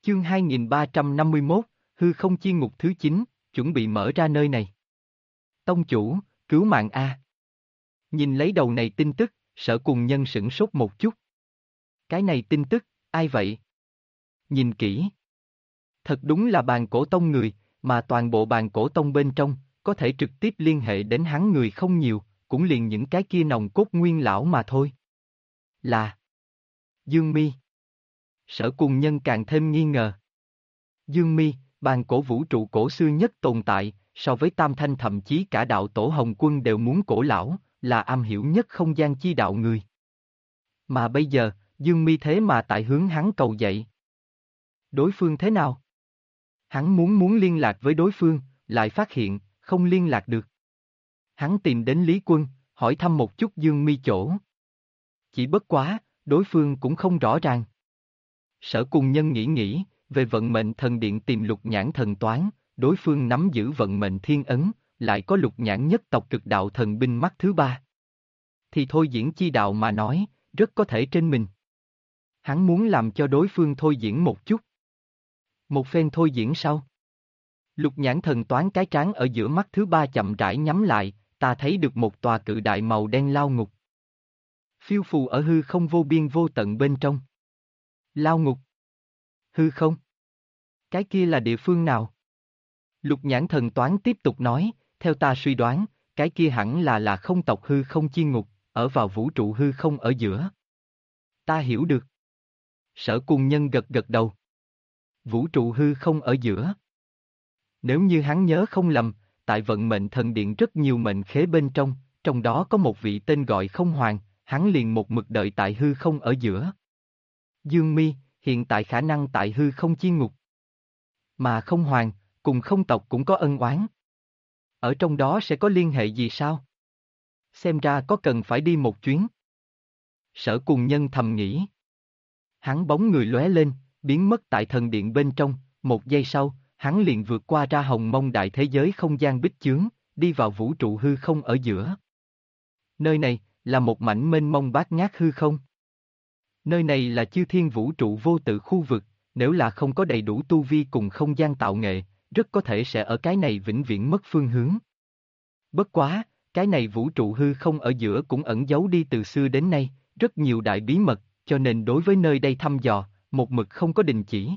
Chương 2351, hư không chi ngục thứ 9, chuẩn bị mở ra nơi này. Tông chủ, cứu mạng A. Nhìn lấy đầu này tin tức, Sở Cùng Nhân sửng sốt một chút. Cái này tin tức, ai vậy? Nhìn kỹ. Thật đúng là bàn cổ tông người, mà toàn bộ bàn cổ tông bên trong, có thể trực tiếp liên hệ đến hắn người không nhiều, cũng liền những cái kia nòng cốt nguyên lão mà thôi. Là Dương Mi. Sở Cùng Nhân càng thêm nghi ngờ. Dương Mi, bàn cổ vũ trụ cổ xưa nhất tồn tại, so với Tam Thanh thậm chí cả đạo tổ Hồng Quân đều muốn cổ lão, là am hiểu nhất không gian chi đạo người. Mà bây giờ, Dương Mi thế mà tại hướng hắn cầu dậy. Đối phương thế nào? Hắn muốn liên lạc với đối phương, lại phát hiện, không liên lạc được. Hắn tìm đến Lý Quân, hỏi thăm một chút Dương Mi chỗ. Chỉ bất quá, đối phương cũng không rõ ràng. Sở Cùng Nhân nghĩ, về vận mệnh thần điện tìm Lục Nhãn thần toán, đối phương nắm giữ vận mệnh thiên ấn, lại có Lục Nhãn nhất tộc cực đạo thần binh mắt thứ ba. Thì thôi diễn chi đạo mà nói, rất có thể trên mình. Hắn muốn làm cho đối phương thôi diễn một chút. Một phen thôi diễn sau. Lục Nhãn thần toán cái trán ở giữa mắt thứ ba chậm rãi nhắm lại, ta thấy được một tòa cự đại màu đen lao ngục. Phiêu phù ở hư không vô biên vô tận bên trong. Lao ngục. Hư không? Cái kia là địa phương nào? Lục Nhãn thần toán tiếp tục nói, theo ta suy đoán, cái kia hẳn là không tộc hư không chi ngục, ở vào vũ trụ hư không ở giữa. Ta hiểu được. Sở Cùng Nhân gật gật đầu. Vũ trụ hư không ở giữa. Nếu như hắn nhớ không lầm, tại vận mệnh thần điện rất nhiều mệnh khế bên trong đó có một vị tên gọi Không Hoàng, hắn liền một mực đợi tại hư không ở giữa. Dương Mi, hiện tại khả năng tại hư không chi ngục. Mà Không Hoàng, cùng không tộc cũng có ân oán. Ở trong đó sẽ có liên hệ gì sao? Xem ra có cần phải đi một chuyến. Sở Cùng Nhân thầm nghĩ. Hắn bóng người lóe lên, biến mất tại thần điện bên trong, một giây sau, hắn liền vượt qua ra hồng mông đại thế giới không gian bích chướng, đi vào vũ trụ hư không ở giữa. Nơi này, là một mảnh mênh mông bát ngát hư không. Nơi này là chư thiên vũ trụ vô tự khu vực, nếu là không có đầy đủ tu vi cùng không gian tạo nghệ, rất có thể sẽ ở cái này vĩnh viễn mất phương hướng. Bất quá, cái này vũ trụ hư không ở giữa cũng ẩn giấu đi từ xưa đến nay, rất nhiều đại bí mật, cho nên đối với nơi đây thăm dò, một mực không có đình chỉ.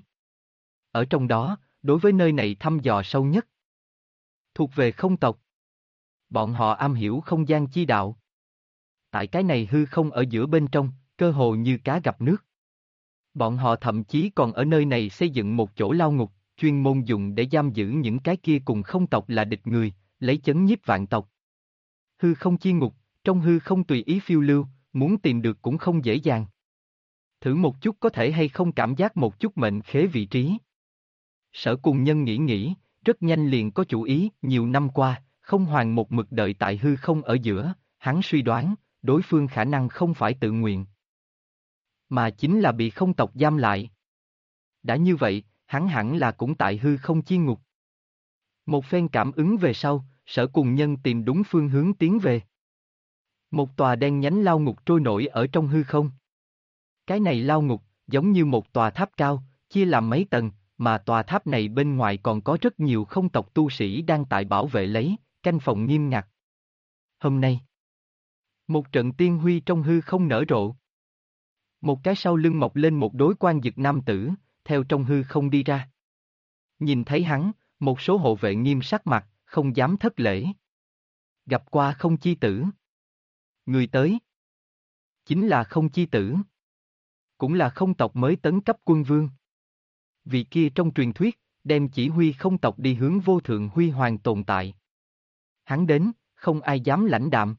Ở trong đó, đối với nơi này thăm dò sâu nhất, thuộc về không tộc. Bọn họ am hiểu không gian chi đạo. Tại cái này hư không ở giữa bên trong, cơ hồ như cá gặp nước. Bọn họ thậm chí còn ở nơi này xây dựng một chỗ lao ngục, chuyên môn dùng để giam giữ những cái kia cùng không tộc là địch người, lấy chấn nhiếp vạn tộc. Hư không chi ngục, trong hư không tùy ý phiêu lưu, muốn tìm được cũng không dễ dàng. Thử một chút có thể hay không cảm giác một chút mệnh khế vị trí. Sở Cùng Nhân nghĩ, rất nhanh liền có chủ ý, nhiều năm qua, Không Hoàng một mực đợi tại hư không ở giữa, hắn suy đoán, đối phương khả năng không phải tự nguyện, mà chính là bị không tộc giam lại. Đã như vậy, hắn hẳn là cũng tại hư không chi ngục. Một phen cảm ứng về sau, Sở Cùng Nhân tìm đúng phương hướng tiến về. Một tòa đen nhánh lao ngục trôi nổi ở trong hư không. Cái này lao ngục, giống như một tòa tháp cao, chia làm mấy tầng, mà tòa tháp này bên ngoài còn có rất nhiều không tộc tu sĩ đang tại bảo vệ lấy, canh phòng nghiêm ngặt. Hôm nay, một trận tiên huy trong hư không nở rộ. Một cái sau lưng mọc lên một đối quan dực nam tử, theo trong hư không đi ra. Nhìn thấy hắn, một số hộ vệ nghiêm sắc mặt, không dám thất lễ. Gặp qua Không Chi Tử. Người tới chính là Không Chi Tử. Cũng là không tộc mới tấn cấp quân vương. Vị kia trong truyền thuyết, đem chỉ huy không tộc đi hướng vô thượng huy hoàng tồn tại. Hắn đến, không ai dám lãnh đạm.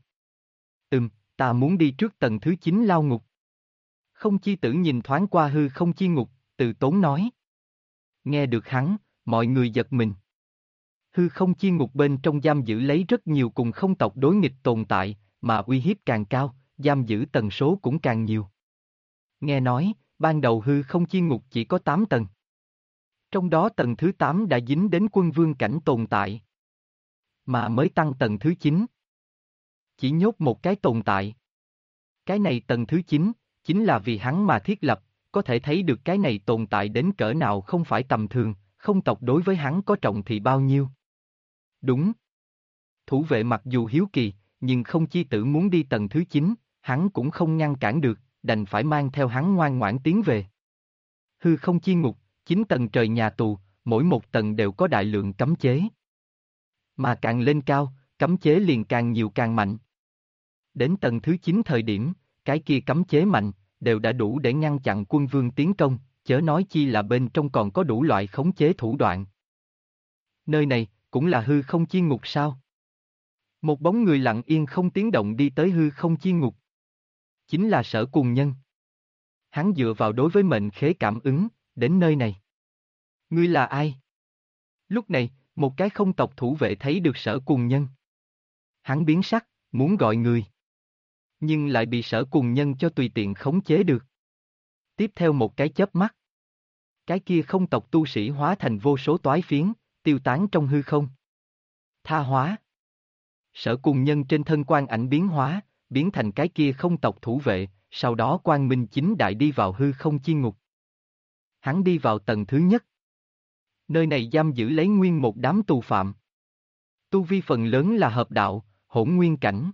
Ta muốn đi trước tầng thứ 9 lao ngục. Không Chi Tử nhìn thoáng qua hư không chi ngục, từ tốn nói. Nghe được hắn, mọi người giật mình. Hư không chi ngục bên trong giam giữ lấy rất nhiều cùng không tộc đối nghịch tồn tại, mà uy hiếp càng cao, giam giữ tần số cũng càng nhiều. Nghe nói, ban đầu hư không chi ngục chỉ có 8 tầng. Trong đó tầng thứ 8 đã dính đến quân vương cảnh tồn tại. Mà mới tăng tầng thứ 9. Chỉ nhốt một cái tồn tại. Cái này tầng thứ 9, chính là vì hắn mà thiết lập, có thể thấy được cái này tồn tại đến cỡ nào không phải tầm thường, không tộc đối với hắn có trọng thì bao nhiêu. Đúng. Thủ vệ mặc dù hiếu kỳ, nhưng không chi tử muốn đi tầng thứ 9, hắn cũng không ngăn cản được, đành phải mang theo hắn ngoan ngoãn tiến về. Hư không chi ngục, 9 tầng trời nhà tù, mỗi một tầng đều có đại lượng cấm chế. Mà càng lên cao, cấm chế liền càng nhiều càng mạnh. Đến tầng thứ 9 thời điểm, cái kia cấm chế mạnh, đều đã đủ để ngăn chặn quân vương tiến công, chớ nói chi là bên trong còn có đủ loại khống chế thủ đoạn. Nơi này, cũng là hư không chi ngục sao? Một bóng người lặng yên không tiếng động đi tới hư không chi ngục. Chính là Sở Cùng Nhân. Hắn dựa vào đối với mệnh khế cảm ứng, đến nơi này. Ngươi là ai? Lúc này, một cái không tộc thủ vệ thấy được Sở Cùng Nhân. Hắn biến sắc, muốn gọi người. Nhưng lại bị Sở Cùng Nhân cho tùy tiện khống chế được. Tiếp theo một cái chớp mắt. Cái kia không tộc tu sĩ hóa thành vô số toái phiến, tiêu tán trong hư không. Tha hóa. Sở Cùng Nhân trên thân quan ảnh biến hóa, biến thành cái kia không tộc thủ vệ, sau đó quang minh chính đại đi vào hư không chi ngục. Hắn đi vào tầng thứ nhất. Nơi này giam giữ lấy nguyên một đám tù phạm. Tu vi phần lớn là hợp đạo, hỗn nguyên cảnh.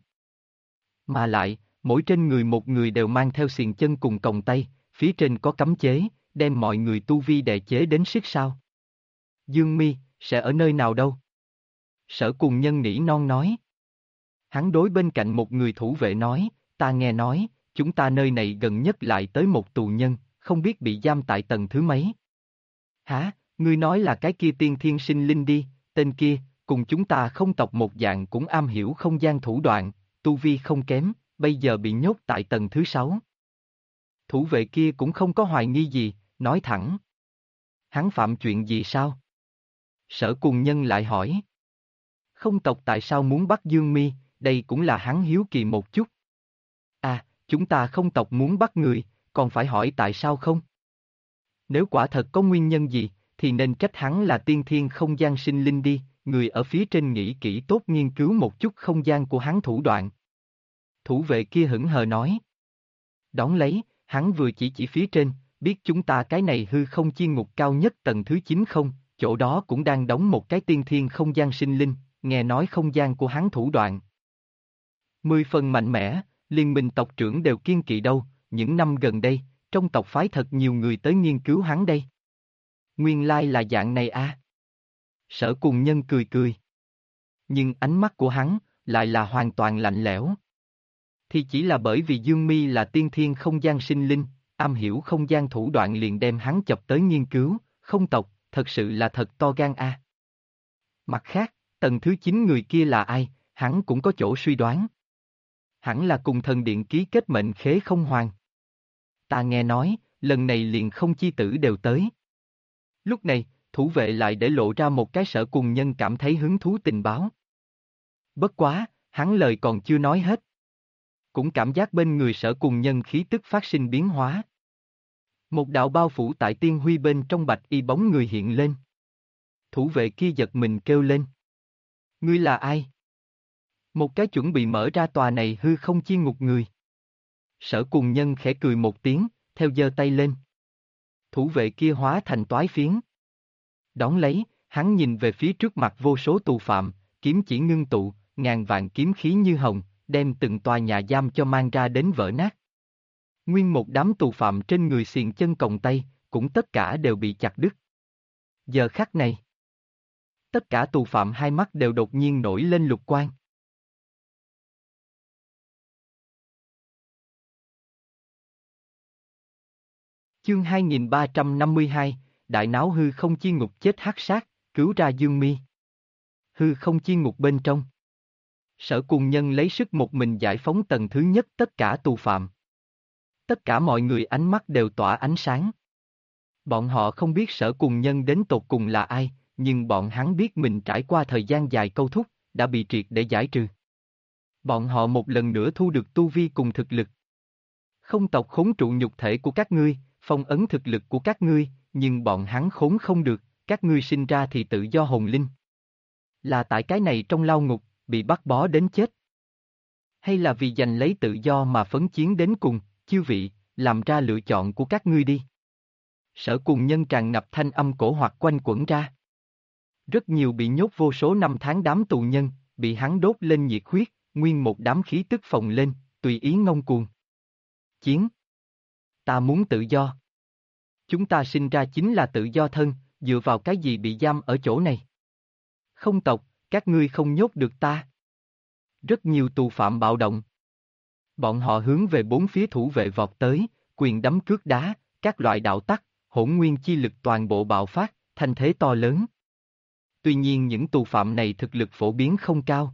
Mà lại, mỗi trên người một người đều mang theo xiềng chân cùng còng tay, phía trên có cấm chế, đem mọi người tu vi đè chế đến siết sao. Dương Mi, sẽ ở nơi nào đâu? Sở Cùng Nhân nỉ non nói. Hắn đối bên cạnh một người thủ vệ nói, ta nghe nói, chúng ta nơi này gần nhất lại tới một tù nhân, không biết bị giam tại tầng thứ mấy. Hả, ngươi nói là cái kia tiên thiên sinh linh đi, tên kia, cùng chúng ta không tộc một dạng cũng am hiểu không gian thủ đoạn, tu vi không kém, bây giờ bị nhốt tại tầng thứ 6. Thủ vệ kia cũng không có hoài nghi gì, nói thẳng. Hắn phạm chuyện gì sao? Sở Cùng Nhân lại hỏi. Không tộc tại sao muốn bắt Dương Mi, đây cũng là hắn hiếu kỳ một chút. À, chúng ta không tộc muốn bắt người, còn phải hỏi tại sao không? Nếu quả thật có nguyên nhân gì, thì nên trách hắn là tiên thiên không gian sinh linh đi, người ở phía trên nghĩ kỹ tốt nghiên cứu một chút không gian của hắn thủ đoạn. Thủ vệ kia hững hờ nói. Đón lấy, hắn vừa chỉ phía trên, biết chúng ta cái này hư không chi ngục cao nhất tầng thứ 9 không, chỗ đó cũng đang đóng một cái tiên thiên không gian sinh linh, nghe nói không gian của hắn thủ đoạn. 10 phần mạnh mẽ, liên minh tộc trưởng đều kiên kỵ đâu, những năm gần đây, trong tộc phái thật nhiều người tới nghiên cứu hắn đây. Nguyên lai là dạng này à? Sở Cùng Nhân cười cười. Nhưng ánh mắt của hắn, lại là hoàn toàn lạnh lẽo. Thì chỉ là bởi vì Dương Mi là tiên thiên không gian sinh linh, am hiểu không gian thủ đoạn liền đem hắn chọc tới nghiên cứu, không tộc, thật sự là thật to gan a. Mặt khác, tầng thứ 9 người kia là ai, hắn cũng có chỗ suy đoán. Hẳn là cùng thần điện ký kết mệnh khế không hoàn. Ta nghe nói, lần này liền không chi tử đều tới. Lúc này, thủ vệ lại để lộ ra một cái Sở Cùng Nhân cảm thấy hứng thú tình báo. Bất quá, hắn lời còn chưa nói hết. Cũng cảm giác bên người Sở Cùng Nhân khí tức phát sinh biến hóa. Một đạo bao phủ tại tiên huy bên trong bạch y bóng người hiện lên. Thủ vệ kia giật mình kêu lên. Ngươi là ai? Một cái chuẩn bị mở ra tòa này hư không chi ngục người. Sở Cùng Nhân khẽ cười một tiếng, theo giơ tay lên. Thủ vệ kia hóa thành toái phiến. Đón lấy, hắn nhìn về phía trước mặt vô số tù phạm, kiếm chỉ ngưng tụ, ngàn vạn kiếm khí như hồng, đem từng tòa nhà giam cho mang ra đến vỡ nát. Nguyên một đám tù phạm trên người xiềng chân còng tay, cũng tất cả đều bị chặt đứt. Giờ khắc này, tất cả tù phạm hai mắt đều đột nhiên nổi lên lục quang. Chương 2352, Đại náo hư không chi ngục chết hắc sát, cứu ra Dương Mi. Hư không chi ngục bên trong. Sở Cùng Nhân lấy sức một mình giải phóng tầng thứ nhất tất cả tù phạm. Tất cả mọi người ánh mắt đều tỏa ánh sáng. Bọn họ không biết Sở Cùng Nhân đến tột cùng là ai, nhưng bọn hắn biết mình trải qua thời gian dài câu thúc, đã bị triệt để giải trừ. Bọn họ một lần nữa thu được tu vi cùng thực lực. Không tộc khốn trụ nhục thể của các ngươi, phong ấn thực lực của các ngươi, nhưng bọn hắn khốn không được, các ngươi sinh ra thì tự do hồn linh. Là tại cái này trong lao ngục, bị bắt bó đến chết. Hay là vì giành lấy tự do mà phấn chiến đến cùng, chư vị, làm ra lựa chọn của các ngươi đi. Sở Cùng Nhân tràn ngập thanh âm cổ hoặc quanh quẩn ra. Rất nhiều bị nhốt vô số năm tháng đám tù nhân, bị hắn đốt lên nhiệt huyết, nguyên một đám khí tức phồng lên, tùy ý ngông cuồng. Chiến. Ta muốn tự do. Chúng ta sinh ra chính là tự do thân, dựa vào cái gì bị giam ở chỗ này? Không tộc, các ngươi không nhốt được ta. Rất nhiều tù phạm bạo động. Bọn họ hướng về bốn phía thủ vệ vọt tới, quyền đấm cước đá, các loại đạo tắc, hỗn nguyên chi lực toàn bộ bạo phát, thanh thế to lớn. Tuy nhiên những tù phạm này thực lực phổ biến không cao,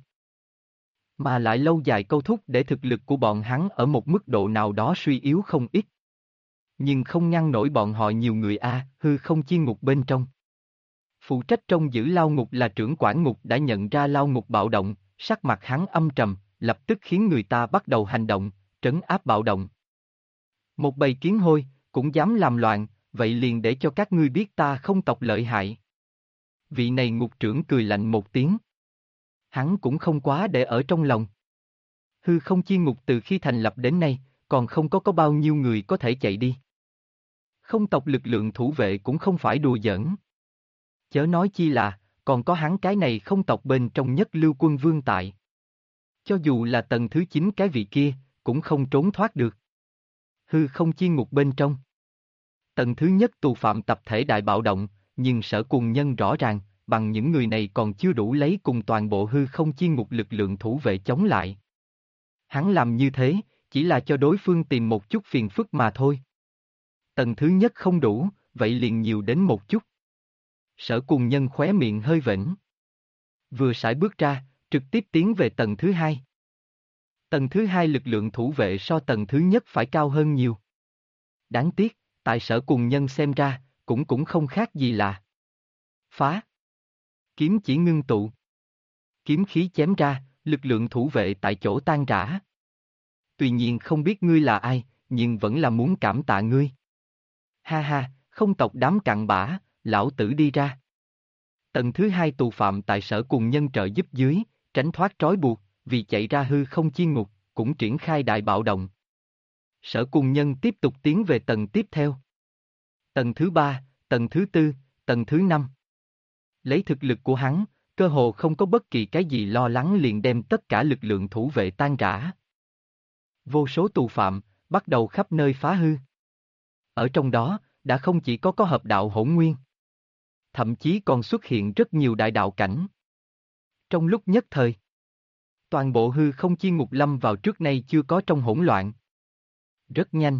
mà lại lâu dài câu thúc để thực lực của bọn hắn ở một mức độ nào đó suy yếu không ít. Nhưng không ngăn nổi bọn họ nhiều người hư không chi ngục bên trong. Phụ trách trông giữ lao ngục là trưởng quản ngục đã nhận ra lao ngục bạo động, sắc mặt hắn âm trầm, lập tức khiến người ta bắt đầu hành động, trấn áp bạo động. Một bầy kiến hôi, cũng dám làm loạn, vậy liền để cho các ngươi biết ta không tộc lợi hại. Vị này ngục trưởng cười lạnh một tiếng. Hắn cũng không quá để ở trong lòng. Hư không chi ngục từ khi thành lập đến nay, còn không có bao nhiêu người có thể chạy đi. Không tộc lực lượng thủ vệ cũng không phải đùa giỡn. Chớ nói chi là, còn có hắn cái này không tộc bên trong nhất lưu quân vương tại. Cho dù là tầng thứ 9 cái vị kia, cũng không trốn thoát được. Hư không chi ngục bên trong. Tầng thứ nhất tù phạm tập thể đại bạo động, nhưng Sở Cùng Nhân rõ ràng, bằng những người này còn chưa đủ lấy cùng toàn bộ hư không chi ngục lực lượng thủ vệ chống lại. Hắn làm như thế, chỉ là cho đối phương tìm một chút phiền phức mà thôi. Tầng thứ nhất không đủ, vậy liền nhiều đến một chút. Sở Cùng Nhân khóe miệng hơi vểnh. Vừa sải bước ra, trực tiếp tiến về tầng thứ hai. Tầng thứ hai lực lượng thủ vệ so tầng thứ nhất phải cao hơn nhiều. Đáng tiếc, tại Sở Cùng Nhân xem ra, cũng không khác gì là phá. Kiếm chỉ ngưng tụ. Kiếm khí chém ra, lực lượng thủ vệ tại chỗ tan rã. Tuy nhiên không biết ngươi là ai, nhưng vẫn là muốn cảm tạ ngươi. Ha ha, không tộc đám cặn bã, lão tử đi ra. Tầng thứ hai tù phạm tại Sở Cùng Nhân trợ giúp dưới, tránh thoát trói buộc, vì chạy ra hư không chi ngục, cũng triển khai đại bạo động. Sở Cùng Nhân tiếp tục tiến về tầng tiếp theo. Tầng thứ ba, tầng thứ tư, tầng thứ năm. Lấy thực lực của hắn, cơ hồ không có bất kỳ cái gì lo lắng liền đem tất cả lực lượng thủ vệ tan rã. Vô số tù phạm, bắt đầu khắp nơi phá hư. Ở trong đó, đã không chỉ có hợp đạo hỗn nguyên. Thậm chí còn xuất hiện rất nhiều đại đạo cảnh. Trong lúc nhất thời, toàn bộ hư không chi ngục lâm vào trước nay chưa có trong hỗn loạn. Rất nhanh.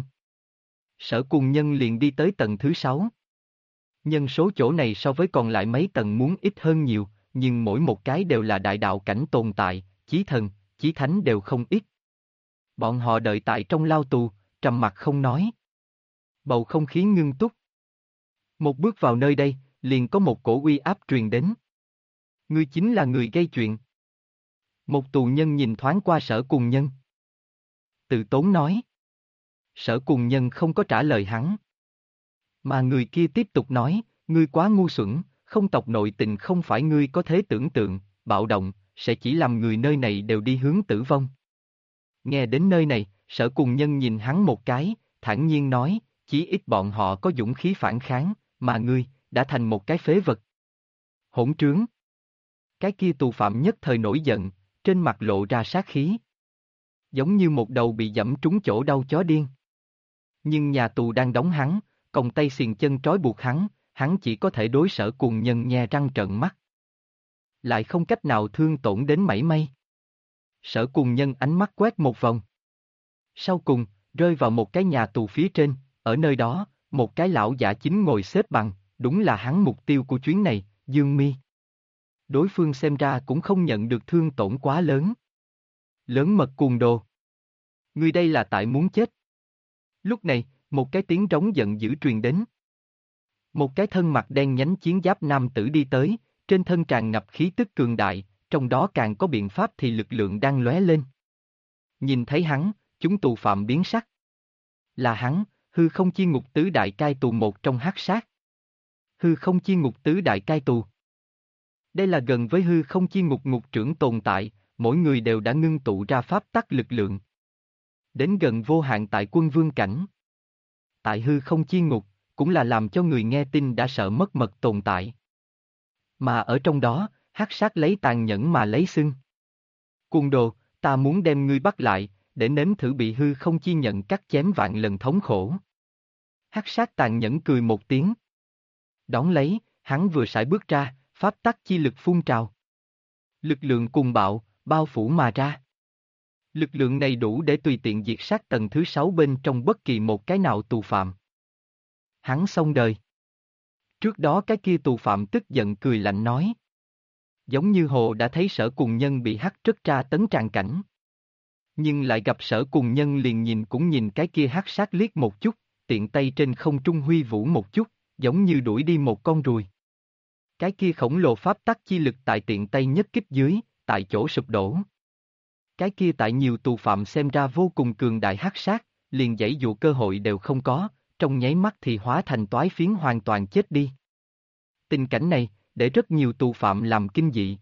Sở Cùng Nhân liền đi tới tầng thứ 6. Nhân số chỗ này so với còn lại mấy tầng muốn ít hơn nhiều, nhưng mỗi một cái đều là đại đạo cảnh tồn tại, chí thần, chí thánh đều không ít. Bọn họ đợi tại trong lao tù, trầm mặc không nói. Bầu không khí ngưng túc. Một bước vào nơi đây, liền có một cổ uy áp truyền đến. Ngươi chính là người gây chuyện. Một tù nhân nhìn thoáng qua Sở Cùng Nhân. Tự tốn nói. Sở Cùng Nhân không có trả lời hắn. Mà người kia tiếp tục nói, ngươi quá ngu xuẩn, không tộc nội tình không phải ngươi có thể tưởng tượng, bạo động, sẽ chỉ làm người nơi này đều đi hướng tử vong. Nghe đến nơi này, Sở Cùng Nhân nhìn hắn một cái, thản nhiên nói, chí ít bọn họ có dũng khí phản kháng, mà ngươi, đã thành một cái phế vật. Hỗn trướng. Cái kia tù phạm nhất thời nổi giận, trên mặt lộ ra sát khí. Giống như một đầu bị giẫm trúng chỗ đau chó điên. Nhưng nhà tù đang đóng hắn, còng tay xiềng chân trói buộc hắn chỉ có thể đối Sở Cùng Nhân nhe răng trợn mắt. Lại không cách nào thương tổn đến mảy may. Sở Cùng Nhân ánh mắt quét một vòng. Sau cùng, rơi vào một cái nhà tù phía trên, ở nơi đó, một cái lão giả chính ngồi xếp bằng, đúng là hắn mục tiêu của chuyến này, Dương Mi. Đối phương xem ra cũng không nhận được thương tổn quá lớn. Lớn mật cuồng đồ. Ngươi đây là tại muốn chết. Lúc này, một cái tiếng trống giận dữ truyền đến. Một cái thân mặt đen nhánh chiến giáp nam tử đi tới, trên thân tràn ngập khí tức cường đại, trong đó càng có biện pháp thì lực lượng đang lóe lên. Nhìn thấy hắn, chúng tù phạm biến sắc. Là hắn, hư không chi ngục tứ đại cai tù một trong hắc sát. Hư không chi ngục tứ đại cai tù. Đây là gần với hư không chi ngục ngục trưởng tồn tại, mỗi người đều đã ngưng tụ ra pháp tắc lực lượng. Đến gần vô hạn tại quân vương cảnh. tại hư không chi ngục, cũng là làm cho người nghe tin đã sợ mất mật tồn tại. Mà ở trong đó, hắc sát lấy tàn nhẫn mà lấy xưng. Cuồng đồ, ta muốn đem ngươi bắt lại, để nếm thử bị hư không chi nhận cắt chém vạn lần thống khổ. Hắc sát tàn nhẫn cười một tiếng. Đón lấy, hắn vừa sải bước ra, pháp tắc chi lực phun trào. Lực lượng cuồng bạo, bao phủ mà ra. Lực lượng này đủ để tùy tiện diệt sát tầng thứ 6 bên trong bất kỳ một cái nào tù phạm. Hắn xong đời. Trước đó cái kia tù phạm tức giận cười lạnh nói. Giống như hồ đã thấy Sở Cùng Nhân bị hắc trất tra tấn tràn cảnh. Nhưng lại gặp Sở Cùng Nhân liền nhìn cũng nhìn cái kia hắc sát liếc một chút, tiện tay trên không trung huy vũ một chút, giống như đuổi đi một con ruồi. Cái kia khổng lồ pháp tắc chi lực tại tiện tay nhất kích dưới, tại chỗ sụp đổ. Cái kia tại nhiều tù phạm xem ra vô cùng cường đại hắc sát, liền giãy dụ cơ hội đều không có, trong nháy mắt thì hóa thành toái phiến hoàn toàn chết đi. Tình cảnh này, để rất nhiều tù phạm làm kinh dị.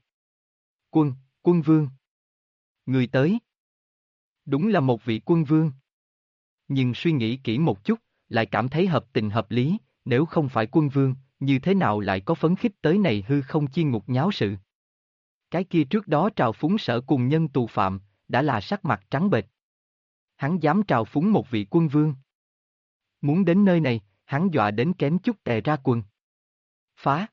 Quân vương. Người tới. Đúng là một vị quân vương. Nhưng suy nghĩ kỹ một chút, lại cảm thấy hợp tình hợp lý, nếu không phải quân vương, như thế nào lại có phấn khích tới này hư không chi ngục nháo sự. Cái kia trước đó trào phúng Sở Cùng Nhân tù phạm, đã là sắc mặt trắng bệch. Hắn dám trào phúng một vị quân vương. Muốn đến nơi này, hắn dọa đến kém chút tè ra quần. Phá.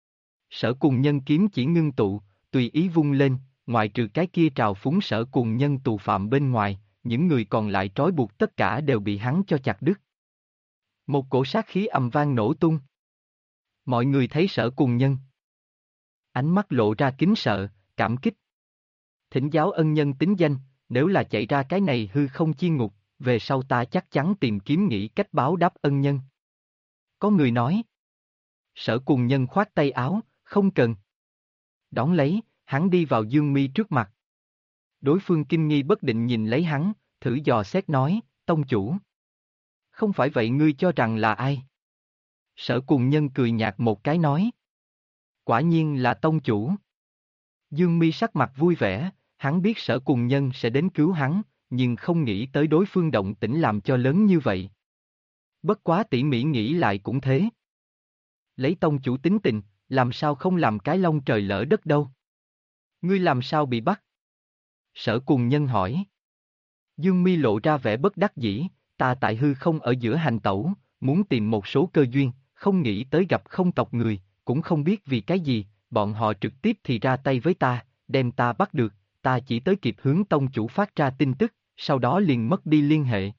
Sở Cùng Nhân kiếm chỉ ngưng tụ, tùy ý vung lên, ngoại trừ cái kia trào phúng Sở Cùng Nhân tù phạm bên ngoài, những người còn lại trói buộc tất cả đều bị hắn cho chặt đứt. Một cổ sát khí ầm vang nổ tung. Mọi người thấy Sở Cùng Nhân. Ánh mắt lộ ra kính sợ, cảm kích. Thỉnh giáo ân nhân tính danh, nếu là chạy ra cái này hư không chi ngục, về sau ta chắc chắn tìm kiếm nghĩ cách báo đáp ân nhân. Có người nói. Sở Cùng Nhân khoát tay áo, không cần. Đón lấy, hắn đi vào Dương Mi trước mặt. Đối phương kinh nghi bất định nhìn lấy hắn, thử dò xét nói, tông chủ. Không phải vậy ngươi cho rằng là ai? Sở Cùng Nhân cười nhạt một cái nói. Quả nhiên là tông chủ. Dương Mi sắc mặt vui vẻ, hắn biết Sở Cùng Nhân sẽ đến cứu hắn, nhưng không nghĩ tới đối phương động tĩnh làm cho lớn như vậy. Bất quá tỉ mỉ nghĩ lại cũng thế. Lấy tông chủ tính tình, làm sao không làm cái long trời lỡ đất đâu. Ngươi làm sao bị bắt? Sở Cùng Nhân hỏi. Dương Mi lộ ra vẻ bất đắc dĩ, ta tại hư không ở giữa hành tẩu, muốn tìm một số cơ duyên, không nghĩ tới gặp không tộc người, cũng không biết vì cái gì, bọn họ trực tiếp thì ra tay với ta, đem ta bắt được, ta chỉ tới kịp hướng tông chủ phát ra tin tức, sau đó liền mất đi liên hệ.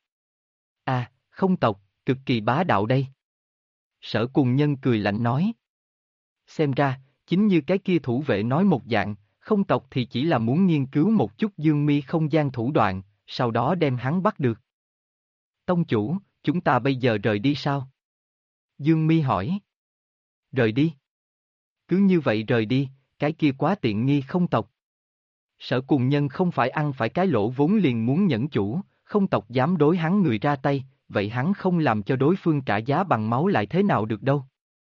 À, không tộc, cực kỳ bá đạo đây. Sở Cùng Nhân cười lạnh nói. Xem ra, chính như cái kia thủ vệ nói một dạng, không tộc thì chỉ là muốn nghiên cứu một chút Dương Mi không gian thủ đoạn, sau đó đem hắn bắt được. Tông chủ, chúng ta bây giờ rời đi sao? Dương Mi hỏi. Rời đi? Cứ như vậy rời đi, cái kia quá tiện nghi không tộc. Sở Cùng Nhân không phải ăn phải cái lỗ vốn liền muốn nhẫn chủ, không tộc dám đối hắn người ra tay, vậy hắn không làm cho đối phương trả giá bằng máu lại thế nào được đâu.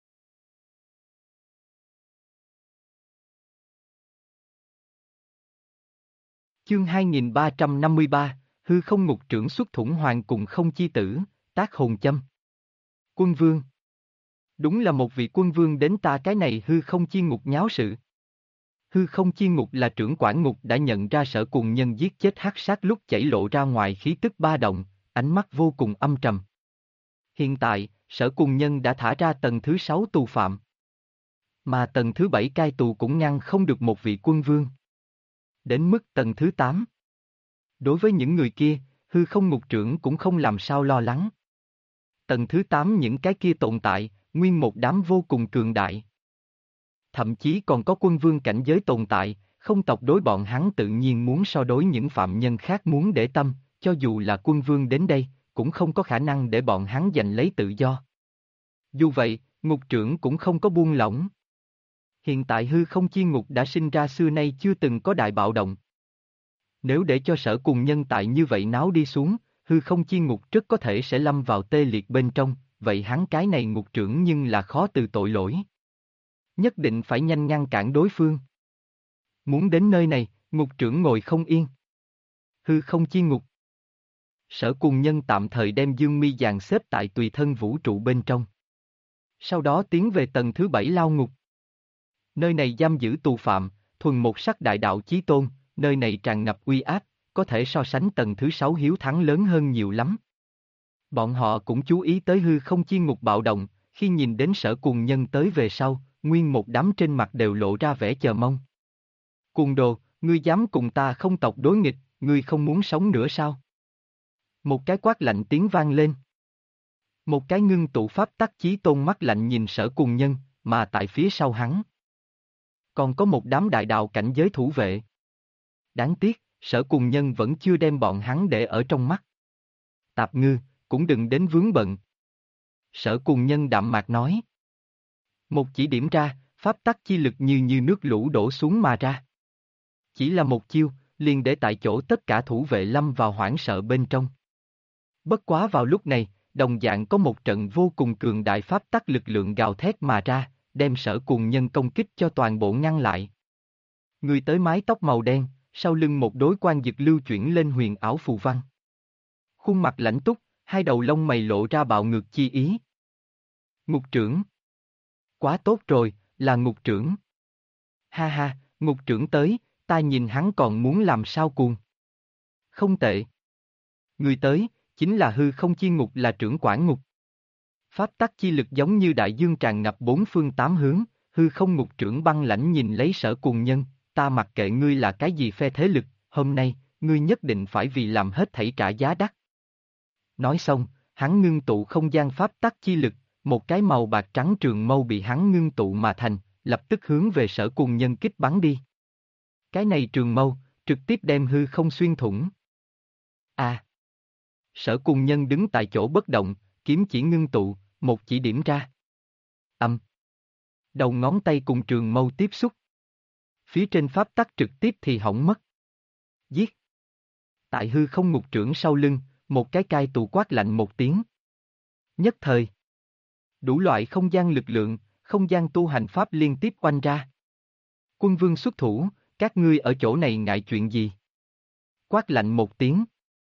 Chương 2353, hư không ngục trưởng xuất thủng hoàng cùng không chi tử, tác hồn châm. Quân vương. Đúng là một vị quân vương đến ta cái này hư không chi ngục nháo sự. Hư không chi ngục là trưởng quản ngục đã nhận ra Sở Cùng Nhân giết chết hắc sát lúc chảy lộ ra ngoài khí tức ba động, ánh mắt vô cùng âm trầm. Hiện tại, Sở Cùng Nhân đã thả ra tầng thứ 6 tù phạm. Mà tầng thứ 7 cai tù cũng ngăn không được một vị quân vương. Đến mức tầng thứ 8. Đối với những người kia, hư không ngục trưởng cũng không làm sao lo lắng. Tầng thứ 8 những cái kia tồn tại, nguyên một đám vô cùng cường đại. Thậm chí còn có quân vương cảnh giới tồn tại, không tộc đối bọn hắn tự nhiên muốn so đối những phạm nhân khác muốn để tâm, cho dù là quân vương đến đây, cũng không có khả năng để bọn hắn giành lấy tự do. Dù vậy, ngục trưởng cũng không có buông lỏng. Hiện tại hư không chi ngục đã sinh ra xưa nay chưa từng có đại bạo động. Nếu để cho Sở Cùng Nhân tại như vậy náo đi xuống, hư không chi ngục rất có thể sẽ lâm vào tê liệt bên trong, vậy hắn cái này ngục trưởng nhưng là khó từ tội lỗi. Nhất định phải nhanh ngăn cản đối phương. Muốn đến nơi này, ngục trưởng ngồi không yên. Hư không chi ngục. Sở Cùng Nhân tạm thời đem Dương Mi dàn xếp tại tùy thân vũ trụ bên trong. Sau đó tiến về tầng thứ 7 lao ngục. Nơi này giam giữ tù phạm, thuần một sắc đại đạo chí tôn, nơi này tràn ngập uy áp, có thể so sánh tầng thứ 6 hiếu thắng lớn hơn nhiều lắm. Bọn họ cũng chú ý tới hư không chi ngục bạo động, khi nhìn đến Sở Cùng Nhân tới về sau, nguyên một đám trên mặt đều lộ ra vẻ chờ mong. Cuồng đồ, ngươi dám cùng ta không tộc đối nghịch, ngươi không muốn sống nữa sao? Một cái quát lạnh tiếng vang lên. Một cái ngưng tụ pháp tắc chí tôn mắt lạnh nhìn Sở Cùng Nhân, mà tại phía sau hắn còn có một đám đại đạo cảnh giới thủ vệ. Đáng tiếc, Sở Cùng Nhân vẫn chưa đem bọn hắn để ở trong mắt. Tạp ngư, cũng đừng đến vướng bận. Sở Cùng Nhân đạm mạc nói. Một chỉ điểm ra, pháp tắc chi lực như nước lũ đổ xuống mà ra. Chỉ là một chiêu, liền để tại chỗ tất cả thủ vệ lâm vào hoảng sợ bên trong. Bất quá vào lúc này, đồng dạng có một trận vô cùng cường đại pháp tắc lực lượng gào thét mà ra, đem Sở Cùng Nhân công kích cho toàn bộ ngăn lại. Người tới mái tóc màu đen, sau lưng một đối quan dực lưu chuyển lên huyền ảo phù văn. Khuôn mặt lãnh túc, hai đầu lông mày lộ ra bạo ngược chi ý. Ngục trưởng. Quá tốt rồi, là ngục trưởng. Ha ha, ngục trưởng tới, ta nhìn hắn còn muốn làm sao cuồng. Không tệ. Người tới, chính là hư không chi ngục là trưởng quản ngục. Pháp tắc chi lực giống như đại dương tràn ngập bốn phương tám hướng, hư không ngục trưởng băng lãnh nhìn lấy Sở Cùng Nhân, ta mặc kệ ngươi là cái gì phe thế lực, hôm nay, ngươi nhất định phải vì làm hết thảy trả giá đắt. Nói xong, hắn ngưng tụ không gian pháp tắc chi lực, một cái màu bạc trắng trường mâu bị hắn ngưng tụ mà thành, lập tức hướng về Sở Cùng Nhân kích bắn đi. Cái này trường mâu, trực tiếp đem hư không xuyên thủng. À! Sở Cùng Nhân đứng tại chỗ bất động, kiếm chỉ ngưng tụ, một chỉ điểm ra. Âm! Đầu ngón tay cùng trường mâu tiếp xúc. Phía trên pháp tắc trực tiếp thì hỏng mất. Giết! Tại hư không ngục trưởng sau lưng, một cái cai tù quát lạnh một tiếng. Nhất thời. Đủ loại không gian lực lượng, không gian tu hành pháp liên tiếp oanh ra. Quân vương xuất thủ, các ngươi ở chỗ này ngại chuyện gì? Quát lạnh một tiếng.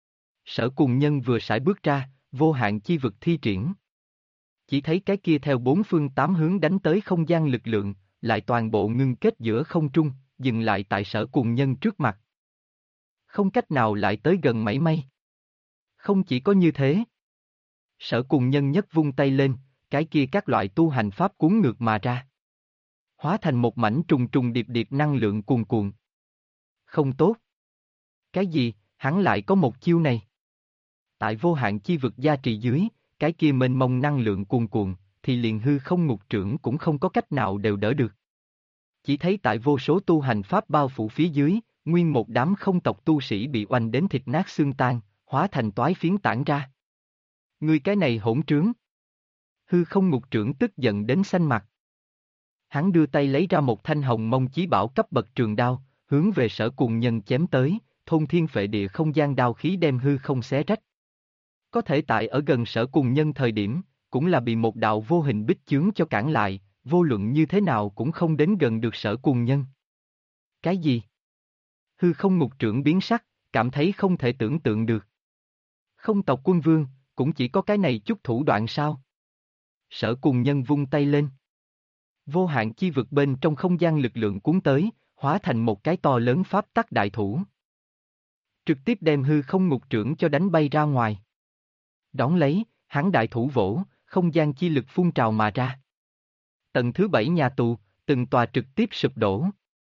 Sở Cùng Nhân vừa sải bước ra, vô hạn chi vực thi triển. Chỉ thấy cái kia theo bốn phương tám hướng đánh tới không gian lực lượng, lại toàn bộ ngưng kết giữa không trung, dừng lại tại Sở Cùng Nhân trước mặt. Không cách nào lại tới gần mảy may. Không chỉ có như thế. Sở Cùng Nhân nhất vung tay lên, cái kia các loại tu hành pháp cuốn ngược mà ra. Hóa thành một mảnh trùng trùng điệp điệp năng lượng cuồn cuộn. Không tốt. Cái gì, hắn lại có một chiêu này? Tại vô hạn chi vực gia trì dưới, cái kia mênh mông năng lượng cuồn cuộn, thì liền hư không ngục trưởng cũng không có cách nào đều đỡ được. Chỉ thấy tại vô số tu hành pháp bao phủ phía dưới, nguyên một đám không tộc tu sĩ bị oanh đến thịt nát xương tan, hóa thành toái phiến tản ra. Ngươi cái này hỗn trướng. Hư không ngục trưởng tức giận đến xanh mặt. Hắn đưa tay lấy ra một thanh hồng mông chí bảo cấp bậc trường đao, hướng về Sở Cùng Nhân chém tới, thôn thiên phệ địa không gian đao khí đem hư không xé rách. Có thể tại ở gần Sở Cùng Nhân thời điểm, cũng là bị một đạo vô hình bích chướng cho cản lại, vô luận như thế nào cũng không đến gần được Sở Cùng Nhân. Cái gì? Hư không ngục trưởng biến sắc, cảm thấy không thể tưởng tượng được. Không tộc quân vương, cũng chỉ có cái này chút thủ đoạn sao? Sở Cùng Nhân vung tay lên. Vô hạn chi vực bên trong không gian lực lượng cuốn tới, hóa thành một cái to lớn pháp tắc đại thủ. Trực tiếp đem hư không ngục trưởng cho đánh bay ra ngoài. Đón lấy, hắn đại thủ vỗ, không gian chi lực phun trào mà ra. Tầng thứ 7 nhà tù, từng tòa trực tiếp sụp đổ.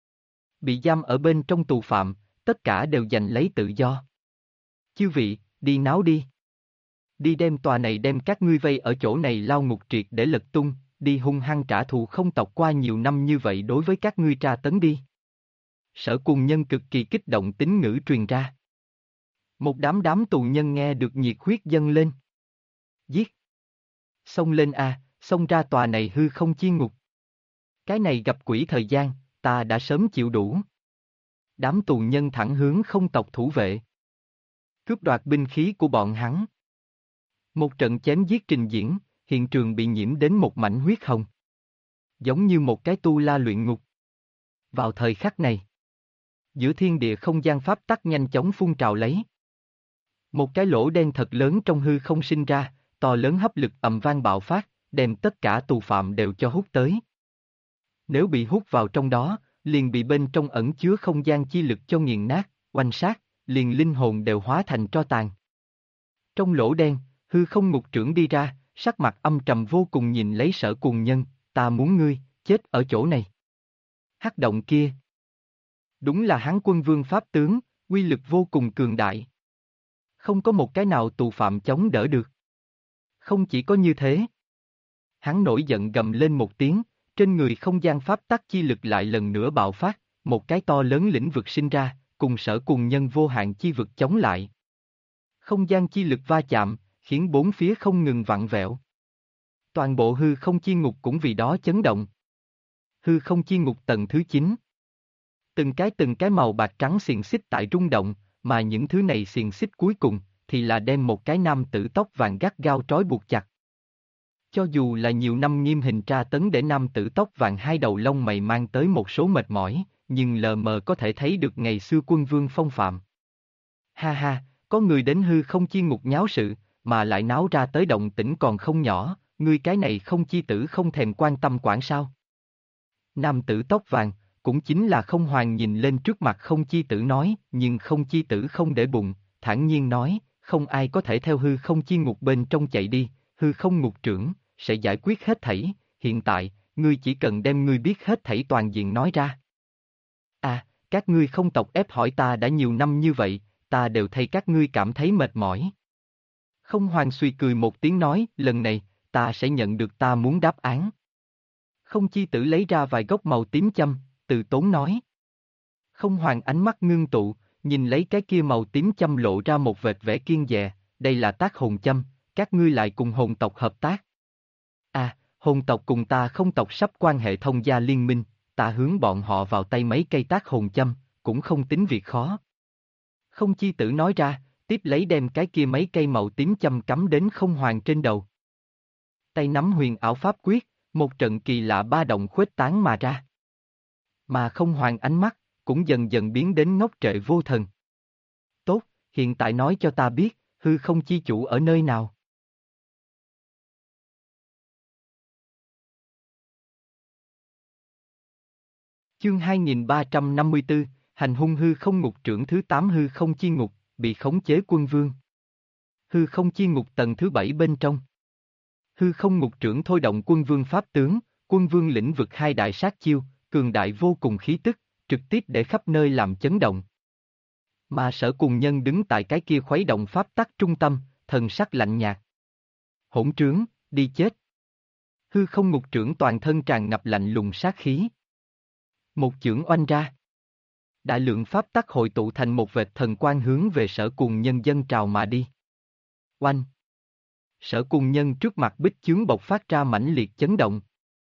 Bị giam ở bên trong tù phạm, tất cả đều giành lấy tự do. Chư vị, đi náo đi. Đi đem tòa này đem các ngươi vây ở chỗ này lao ngục triệt để lật tung, đi hung hăng trả thù không tộc qua nhiều năm như vậy đối với các ngươi tra tấn đi. Sở Cùng Nhân cực kỳ kích động tín ngữ truyền ra. Một đám tù nhân nghe được nhiệt huyết dâng lên. Giết! Xông lên a, xông ra tòa này hư không chi ngục. Cái này gặp quỷ thời gian, ta đã sớm chịu đủ. Đám tù nhân thẳng hướng không tộc thủ vệ. Cướp đoạt binh khí của bọn hắn. Một trận chém giết trình diễn, hiện trường bị nhiễm đến một mảnh huyết hồng. Giống như một cái tu la luyện ngục. Vào thời khắc này, giữa thiên địa không gian pháp tắc nhanh chóng phun trào lấy. Một cái lỗ đen thật lớn trong hư không sinh ra, to lớn hấp lực ầm vang bạo phát, đem tất cả tù phạm đều cho hút tới. Nếu bị hút vào trong đó, liền bị bên trong ẩn chứa không gian chi lực cho nghiền nát, oanh sát, liền linh hồn đều hóa thành tro tàn. Trong lỗ đen, hư không ngục trưởng đi ra, sắc mặt âm trầm vô cùng nhìn lấy Sở Cuồng Nhân, ta muốn ngươi, chết ở chỗ này. Hắc động kia. Đúng là hắn quân vương pháp tướng, uy lực vô cùng cường đại. Không có một cái nào tù phạm chống đỡ được. Không chỉ có như thế. Hắn nổi giận gầm lên một tiếng, trên người không gian pháp tắc chi lực lại lần nữa bạo phát, một cái to lớn lĩnh vực sinh ra, cùng Sở Cuồng Nhân vô hạn chi vực chống lại. Không gian chi lực va chạm, khiến bốn phía không ngừng vặn vẹo. Toàn bộ hư không chi ngục cũng vì đó chấn động. Hư không chi ngục tầng thứ 9. Từng cái màu bạc trắng xiềng xích tại rung động, mà những thứ này xiềng xích cuối cùng, thì là đem một cái nam tử tóc vàng gắt gao trói buộc chặt. Cho dù là nhiều năm nghiêm hình tra tấn để nam tử tóc vàng hai đầu lông mày mang tới một số mệt mỏi, nhưng lờ mờ có thể thấy được ngày xưa quân vương phong phạm. Ha ha, có người đến hư không chi ngục nháo sự, mà lại náo ra tới động tĩnh còn không nhỏ, ngươi cái này không chi tử không thèm quan tâm quản sao. Nam tử tóc vàng, cũng chính là Không Hoàng nhìn lên trước mặt không chi tử nói, nhưng không chi tử không để bụng, thản nhiên nói, không ai có thể theo hư không chi ngục bên trong chạy đi, hư không ngục trưởng, sẽ giải quyết hết thảy, hiện tại, ngươi chỉ cần đem ngươi biết hết thảy toàn diện nói ra. À, các ngươi không tộc ép hỏi ta đã nhiều năm như vậy, ta đều thay các ngươi cảm thấy mệt mỏi. Không Hoàng suy cười một tiếng nói, lần này, ta sẽ nhận được ta muốn đáp án. Không chi tử lấy ra vài gốc màu tím châm, từ tốn nói. Không Hoàng ánh mắt ngưng tụ, nhìn lấy cái kia màu tím châm lộ ra một vệt vẻ kiên dè, đây là tác hồn châm, các ngươi lại cùng hồn tộc hợp tác. À, hồn tộc cùng ta không tộc sắp quan hệ thông gia liên minh, ta hướng bọn họ vào tay mấy cây tác hồn châm, cũng không tính việc khó. Không chi tử nói ra, tiếp lấy đem cái kia mấy cây màu tím châm cắm đến Không Hoàng trên đầu. Tay nắm huyền ảo pháp quyết, một trận kỳ lạ ba động khuếch tán mà ra. Mà Không Hoàng ánh mắt, cũng dần dần biến đến ngốc trệ vô thần. Tốt, hiện tại nói cho ta biết, hư không chi chủ ở nơi nào. Chương 2354, hành hung hư không ngục trưởng thứ 8 hư không chi ngục, bị khống chế quân vương. Hư không chi ngục tầng thứ 7 bên trong. Hư không ngục trưởng thôi động quân vương pháp tướng, quân vương lĩnh vực hai đại sát chiêu, cường đại vô cùng khí tức, trực tiếp để khắp nơi làm chấn động. Mà Sở Cuồng Nhân đứng tại cái kia khuấy động pháp tắc trung tâm, thần sắc lạnh nhạt. Hỗn trướng, đi chết. Hư không ngục trưởng toàn thân tràn ngập lạnh lùng sát khí. Một chưởng oanh ra. Đại lượng pháp tắc hội tụ thành một vệt thần quang hướng về Sở Cuồng Nhân dân trào mà đi. Oanh. Sở Cuồng Nhân trước mặt bích chướng bộc phát ra mãnh liệt chấn động.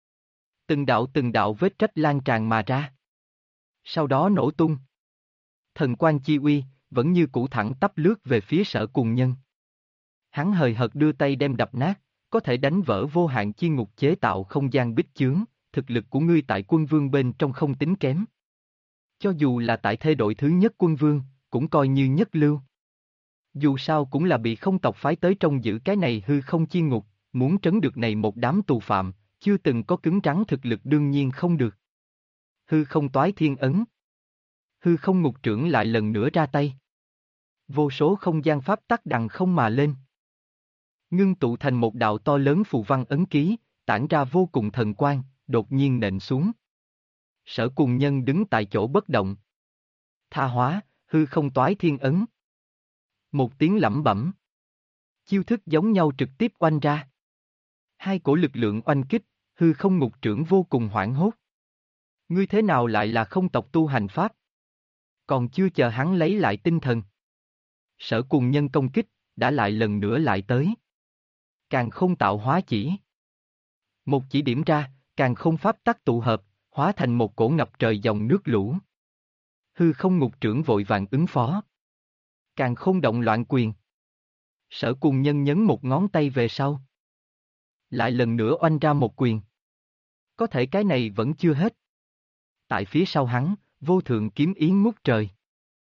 Từng đạo vết rách lan tràn mà ra. Sau đó nổ tung. Thần quang chi uy, vẫn như cũ thẳng tắp lướt về phía Sở Cuồng Nhân. Hắn hời hợt đưa tay đem đập nát, có thể đánh vỡ vô hạn chi ngục chế tạo không gian bích chướng, thực lực của ngươi tại quân vương bên trong không tính kém. Cho dù là tại thê đội thứ nhất quân vương, cũng coi như nhất lưu. Dù sao cũng là bị không tộc phái tới trong giữ cái này hư không chi ngục, muốn trấn được này một đám tù phạm, chưa từng có cứng rắn thực lực đương nhiên không được. Hư không toái thiên ấn. Hư không ngục trưởng lại lần nữa ra tay. Vô số không gian pháp tắc đằng không mà lên. Ngưng tụ thành một đạo to lớn phù văn ấn ký, tản ra vô cùng thần quang, đột nhiên nện xuống. Sở Cuồng Nhân đứng tại chỗ bất động. Tha hóa, hư không toái thiên ấn. Một tiếng lẩm bẩm. Chiêu thức giống nhau trực tiếp oanh ra. Hai cổ lực lượng oanh kích, hư không ngục trưởng vô cùng hoảng hốt. Ngươi thế nào lại là không tộc tu hành pháp? Còn chưa chờ hắn lấy lại tinh thần. Sở Cuồng Nhân công kích, đã lại lần nữa lại tới. Càng không tạo hóa chỉ. Một chỉ điểm ra, càng không pháp tắc tụ hợp, hóa thành một cổ ngập trời dòng nước lũ. Hư không ngục trưởng vội vàng ứng phó. Càng không động loạn quyền. Sở Cuồng Nhân nhấn một ngón tay về sau. Lại lần nữa oanh ra một quyền. Có thể cái này vẫn chưa hết. Tại phía sau hắn, vô thượng kiếm ý ngút trời.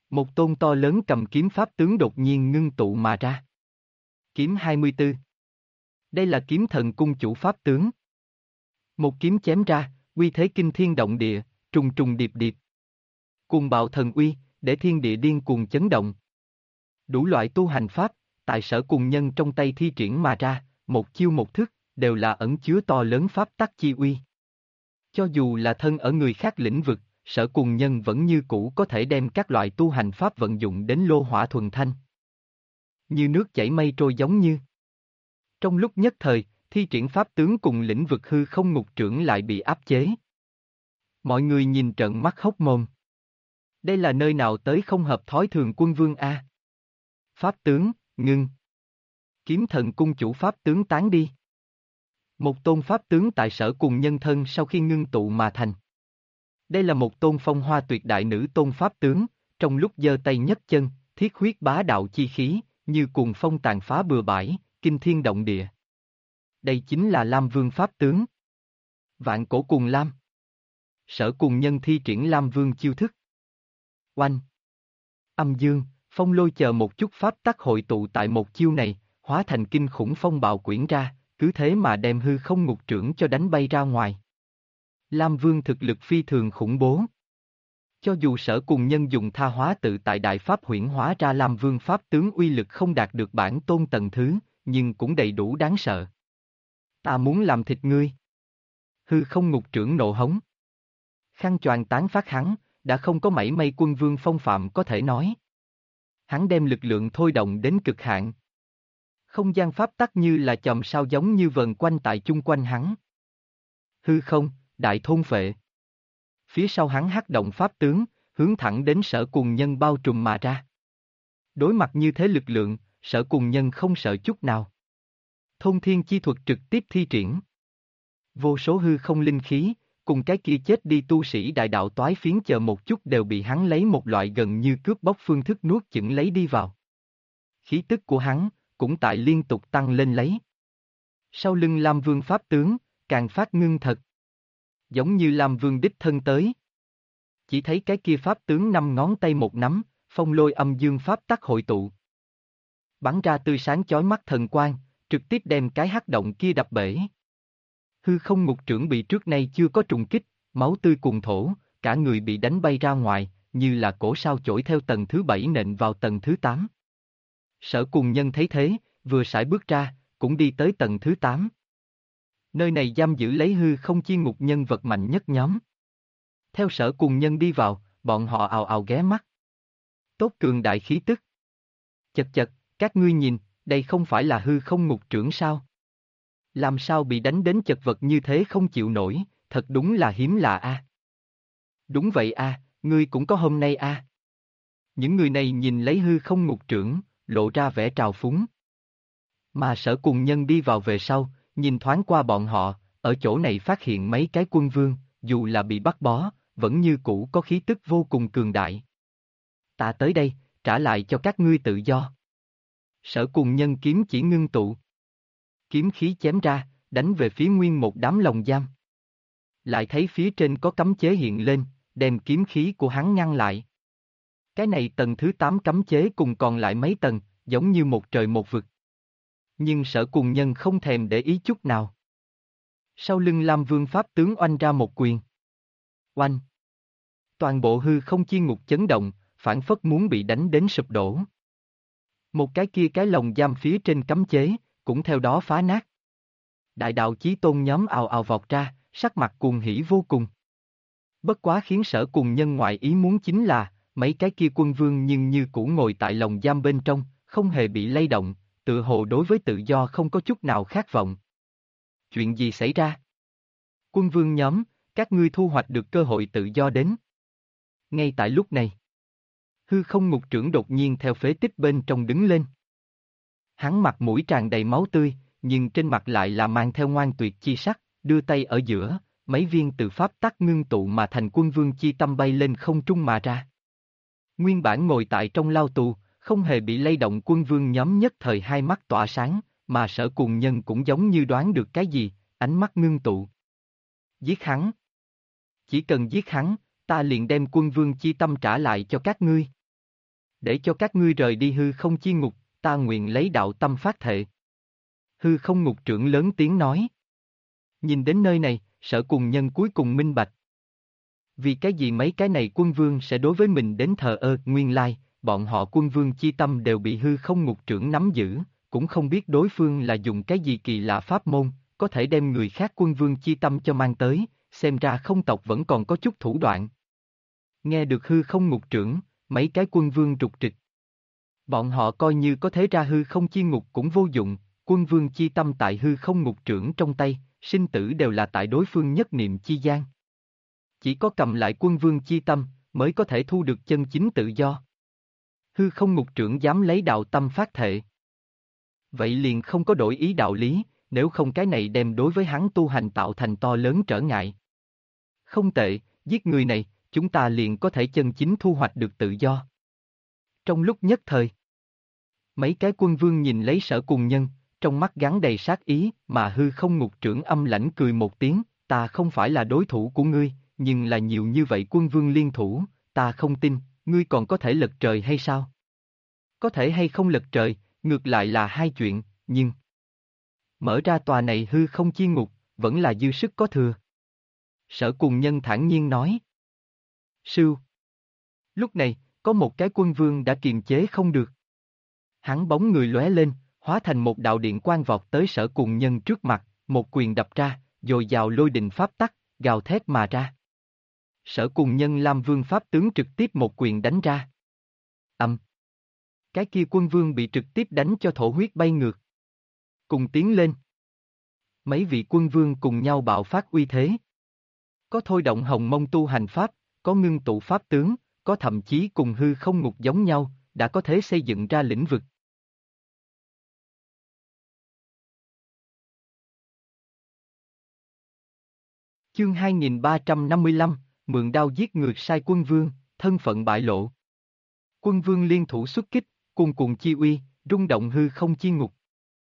Một tôn to lớn cầm kiếm pháp tướng đột nhiên ngưng tụ mà ra. Kiếm 24. Đây là kiếm thần cung chủ pháp tướng. Một kiếm chém ra, uy thế kinh thiên động địa, trùng trùng điệp điệp. Cuồng bạo thần uy, để thiên địa điên cuồng chấn động. Đủ loại tu hành pháp, tại Sở Cùng Nhân trong tay thi triển mà ra, một chiêu một thức, đều là ẩn chứa to lớn pháp tắc chi uy. Cho dù là thân ở người khác lĩnh vực, Sở Cùng Nhân vẫn như cũ có thể đem các loại tu hành pháp vận dụng đến lô hỏa thuần thanh. Như nước chảy mây trôi giống như. Trong lúc nhất thời, thi triển pháp tướng cùng lĩnh vực hư không ngục trưởng lại bị áp chế. Mọi người nhìn trợn mắt hốc mồm. Đây là nơi nào tới không hợp thói thường quân vương a? Pháp tướng, ngưng. Kiếm thần cung chủ pháp tướng tán đi. Một tôn pháp tướng tại Sở Cùng Nhân thân sau khi ngưng tụ mà thành. Đây là một tôn phong hoa tuyệt đại nữ tôn pháp tướng, trong lúc giơ tay nhấc chân, thiết huyết bá đạo chi khí, như cuồng phong tàn phá bừa bãi, kinh thiên động địa. Đây chính là Lam Vương pháp tướng. Vạn cổ cùng Lam. Sở Cùng Nhân thi triển Lam Vương chiêu thức. Oanh. Âm dương, phong lôi chờ một chút pháp tắc hội tụ tại một chiêu này, hóa thành kinh khủng phong bạo quyển ra, cứ thế mà đem hư không ngục trưởng cho đánh bay ra ngoài. Lam Vương thực lực phi thường khủng bố. Cho dù Sở Cùng Nhân dùng tha hóa tự tại đại pháp huyễn hóa ra Lam Vương pháp tướng uy lực không đạt được bản tôn tầng thứ, nhưng cũng đầy đủ đáng sợ. Ta muốn làm thịt ngươi. Hư không ngục trưởng nộ hống. Khăn choàng tán phát hắn, đã không có mảy may quân vương phong phạm có thể nói. Hắn đem lực lượng thôi động đến cực hạn. Không gian pháp tắc như là chòm sao giống như vần quanh tại chung quanh hắn. Hư không, đại thôn phệ. Phía sau hắn hắc động pháp tướng, hướng thẳng đến Sở Cùng Nhân bao trùm mà ra. Đối mặt như thế lực lượng, Sở Cùng Nhân không sợ chút nào. Thôn thiên chi thuật trực tiếp thi triển. Vô số hư không linh khí, cùng cái kia chết đi tu sĩ đại đạo toái phiến chờ một chút đều bị hắn lấy một loại gần như cướp bóc phương thức nuốt chửng lấy đi vào. Khí tức của hắn, cũng tại liên tục tăng lên lấy. Sau lưng Lam Vương pháp tướng, càng phát ngưng thật. Giống như Lam Vương đích thân tới. Chỉ thấy cái kia pháp tướng 5 ngón tay một nắm, phong lôi âm dương pháp tắc hội tụ. Bắn ra tươi sáng chói mắt thần quang, trực tiếp đem cái hắc động kia đập bể. Hư không ngục trưởng bị trước nay chưa có trùng kích, máu tươi cuồn thổ, cả người bị đánh bay ra ngoài, như là cổ sao chổi theo tầng thứ 7 nện vào tầng thứ 8. Sở Cùng Nhân thấy thế, vừa sải bước ra, cũng đi tới tầng thứ 8. Nơi này giam giữ lấy hư không chi ngục nhân vật mạnh nhất nhóm. Theo Sở Cùng Nhân đi vào, bọn họ ào ào ghé mắt. Tốt cường đại khí tức. Chật chật, các ngươi nhìn, đây không phải là hư không ngục trưởng sao? Làm sao bị đánh đến chật vật như thế không chịu nổi, thật đúng là hiếm lạ a. Đúng vậy a, ngươi cũng có hôm nay a. Những người này nhìn lấy hư không ngục trưởng, lộ ra vẻ trào phúng. Mà Sở Cùng Nhân đi vào về sau, nhìn thoáng qua bọn họ, ở chỗ này phát hiện mấy cái quân vương, dù là bị bắt bó, vẫn như cũ có khí tức vô cùng cường đại. Ta tới đây, trả lại cho các ngươi tự do. Sở Cùng Nhân kiếm chỉ ngưng tụ. Kiếm khí chém ra, đánh về phía nguyên một đám lồng giam. Lại thấy phía trên có cấm chế hiện lên, đem kiếm khí của hắn ngăn lại. Cái này tầng thứ 8 cấm chế cùng còn lại mấy tầng, giống như một trời một vực. Nhưng Sở Cùng Nhân không thèm để ý chút nào. Sau lưng Lam Vương pháp tướng oanh ra một quyền. Oanh! Toàn bộ hư không chi ngục chấn động, phảng phất muốn bị đánh đến sụp đổ. Một cái kia cái lồng giam phía trên cấm chế, cũng theo đó phá nát. Đại đạo chí tôn nhóm ào ào vọt ra, sắc mặt cuồng hỉ vô cùng. Bất quá khiến Sở Cùng Nhân ngoại ý muốn chính là, mấy cái kia quân vương nhưng như cũ ngồi tại lồng giam bên trong, không hề bị lay động, tự hồ đối với tự do không có chút nào khát vọng. Chuyện gì xảy ra? Quân vương nhóm, các ngươi thu hoạch được cơ hội tự do đến. Ngay tại lúc này, hư không ngục trưởng đột nhiên theo phế tích bên trong đứng lên. Hắn mặt mũi tràn đầy máu tươi, nhưng trên mặt lại là mang theo ngoan tuyệt chi sắc, đưa tay ở giữa, mấy viên từ pháp tắc ngưng tụ mà thành quân vương chi tâm bay lên không trung mà ra. Nguyên bản ngồi tại trong lao tù, không hề bị lay động quân vương nhóm nhất thời hai mắt tỏa sáng, mà Sở Cùng Nhân cũng giống như đoán được cái gì, ánh mắt ngưng tụ. Giết hắn. Chỉ cần giết hắn, ta liền đem quân vương chi tâm trả lại cho các ngươi. Để cho các ngươi rời đi hư không chi ngục, ta nguyện lấy đạo tâm phát thệ. Hư không ngục trưởng lớn tiếng nói. Nhìn đến nơi này, Sở Cùng Nhân cuối cùng minh bạch. Vì cái gì mấy cái này quân vương sẽ đối với mình đến thờ ơ, nguyên lai, bọn họ quân vương chi tâm đều bị hư không ngục trưởng nắm giữ, cũng không biết đối phương là dùng cái gì kỳ lạ pháp môn, có thể đem người khác quân vương chi tâm cho mang tới, xem ra không tộc vẫn còn có chút thủ đoạn. Nghe được hư không ngục trưởng, mấy cái quân vương rục rịch. Bọn họ coi như có thế ra hư không chi ngục cũng vô dụng, quân vương chi tâm tại hư không ngục trưởng trong tay, sinh tử đều là tại đối phương nhất niệm chi gian. Chỉ có cầm lại quân vương chi tâm, mới có thể thu được chân chính tự do. Hư không ngục trưởng dám lấy đạo tâm phát thệ. Vậy liền không có đổi ý đạo lý, nếu không cái này đem đối với hắn tu hành tạo thành to lớn trở ngại. Không tệ, giết người này, chúng ta liền có thể chân chính thu hoạch được tự do. Trong lúc nhất thời, mấy cái quân vương nhìn lấy Sở Cùng Nhân, trong mắt gắn đầy sát ý, mà hư không ngục trưởng âm lãnh cười một tiếng, ta không phải là đối thủ của ngươi, nhưng là nhiều như vậy quân vương liên thủ, ta không tin, ngươi còn có thể lật trời hay sao? Có thể hay không lật trời, ngược lại là hai chuyện, nhưng mở ra tòa này hư không chi ngục, vẫn là dư sức có thừa. Sở Cùng Nhân thản nhiên nói. Sưu. Lúc này, có một cái quân vương đã kiềm chế không được. Hắn bóng người lóe lên, hóa thành một đạo điện quang vọt tới Sở Cùng Nhân trước mặt, một quyền đập ra, dồi dào lôi đình pháp tắc, gào thét mà ra. Sở Cùng Nhân Lam Vương pháp tướng trực tiếp một quyền đánh ra. Cái kia quân vương bị trực tiếp đánh cho thổ huyết bay ngược. Cùng tiến lên. Mấy vị quân vương cùng nhau bạo phát uy thế. Có thôi động hồng mông tu hành pháp, có ngưng tụ pháp tướng, có thậm chí cùng hư không ngục giống nhau, đã có thể xây dựng ra lĩnh vực. Chương 2355, mượn đao giết ngược sai quân vương, thân phận bại lộ. Quân vương liên thủ xuất kích, cuồn cuộn chi uy, rung động hư không chi ngục.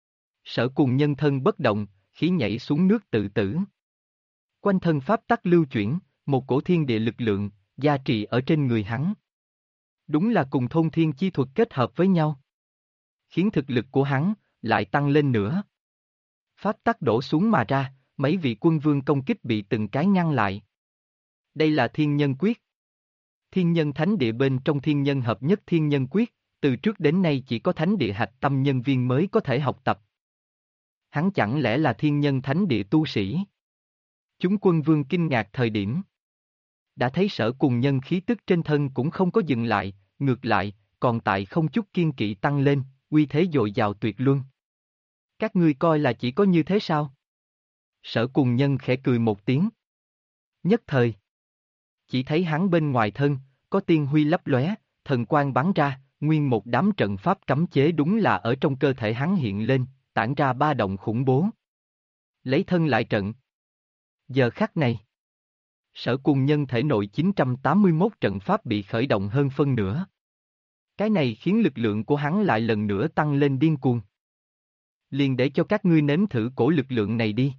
Sở Cùng Nhân thân bất động, khí nhảy xuống nước tự tử. Quanh thân pháp tắc lưu chuyển, một cổ thiên địa lực lượng, gia trị ở trên người hắn. Đúng là cùng thôn thiên chi thuật kết hợp với nhau. Khiến thực lực của hắn, lại tăng lên nữa. Pháp tắc đổ xuống mà ra, mấy vị quân vương công kích bị từng cái ngăn lại. Đây là thiên nhân quyết. Thiên nhân thánh địa bên trong thiên nhân hợp nhất thiên nhân quyết, từ trước đến nay chỉ có thánh địa hạch tâm nhân viên mới có thể học tập. Hắn chẳng lẽ là thiên nhân thánh địa tu sĩ? Chúng quân vương kinh ngạc thời điểm. Đã thấy Sở Cùng Nhân khí tức trên thân cũng không có dừng lại, ngược lại, còn tại không chút kiên kỵ tăng lên, uy thế dồi dào tuyệt luân. Các ngươi coi là chỉ có như thế sao? Sở Cùng Nhân khẽ cười một tiếng. Nhất thời, chỉ thấy hắn bên ngoài thân, có tiên huy lấp lóe, thần quang bắn ra, nguyên một đám trận pháp cấm chế đúng là ở trong cơ thể hắn hiện lên, tản ra ba động khủng bố. Lấy thân lại trận. Giờ khắc này, Sở Cùng Nhân thể nội 981 trận pháp bị khởi động hơn phân nửa. Cái này khiến lực lượng của hắn lại lần nữa tăng lên điên cuồng. Liền để cho các ngươi nếm thử cổ lực lượng này đi.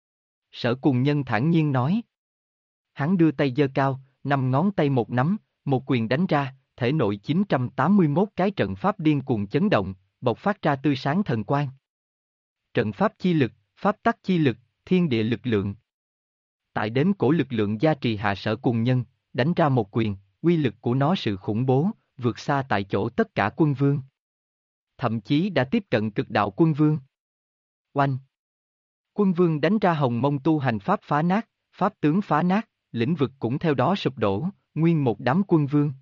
Sở Cùng Nhân thản nhiên nói. Hắn đưa tay giơ cao, 5 ngón tay một nắm, một quyền đánh ra, thể nội 981 cái trận pháp điên cuồng chấn động, bộc phát ra tươi sáng thần quang. Trận pháp chi lực, pháp tắc chi lực, thiên địa lực lượng. Tại đến cổ lực lượng gia trì hạ Sở Cùng Nhân, đánh ra một quyền, uy lực của nó sự khủng bố, vượt xa tại chỗ tất cả quân vương. Thậm chí đã tiếp cận cực đạo quân vương. Oanh! Quân vương đánh ra hồng mông tu hành pháp phá nát, pháp tướng phá nát, lĩnh vực cũng theo đó sụp đổ, nguyên một đám quân vương.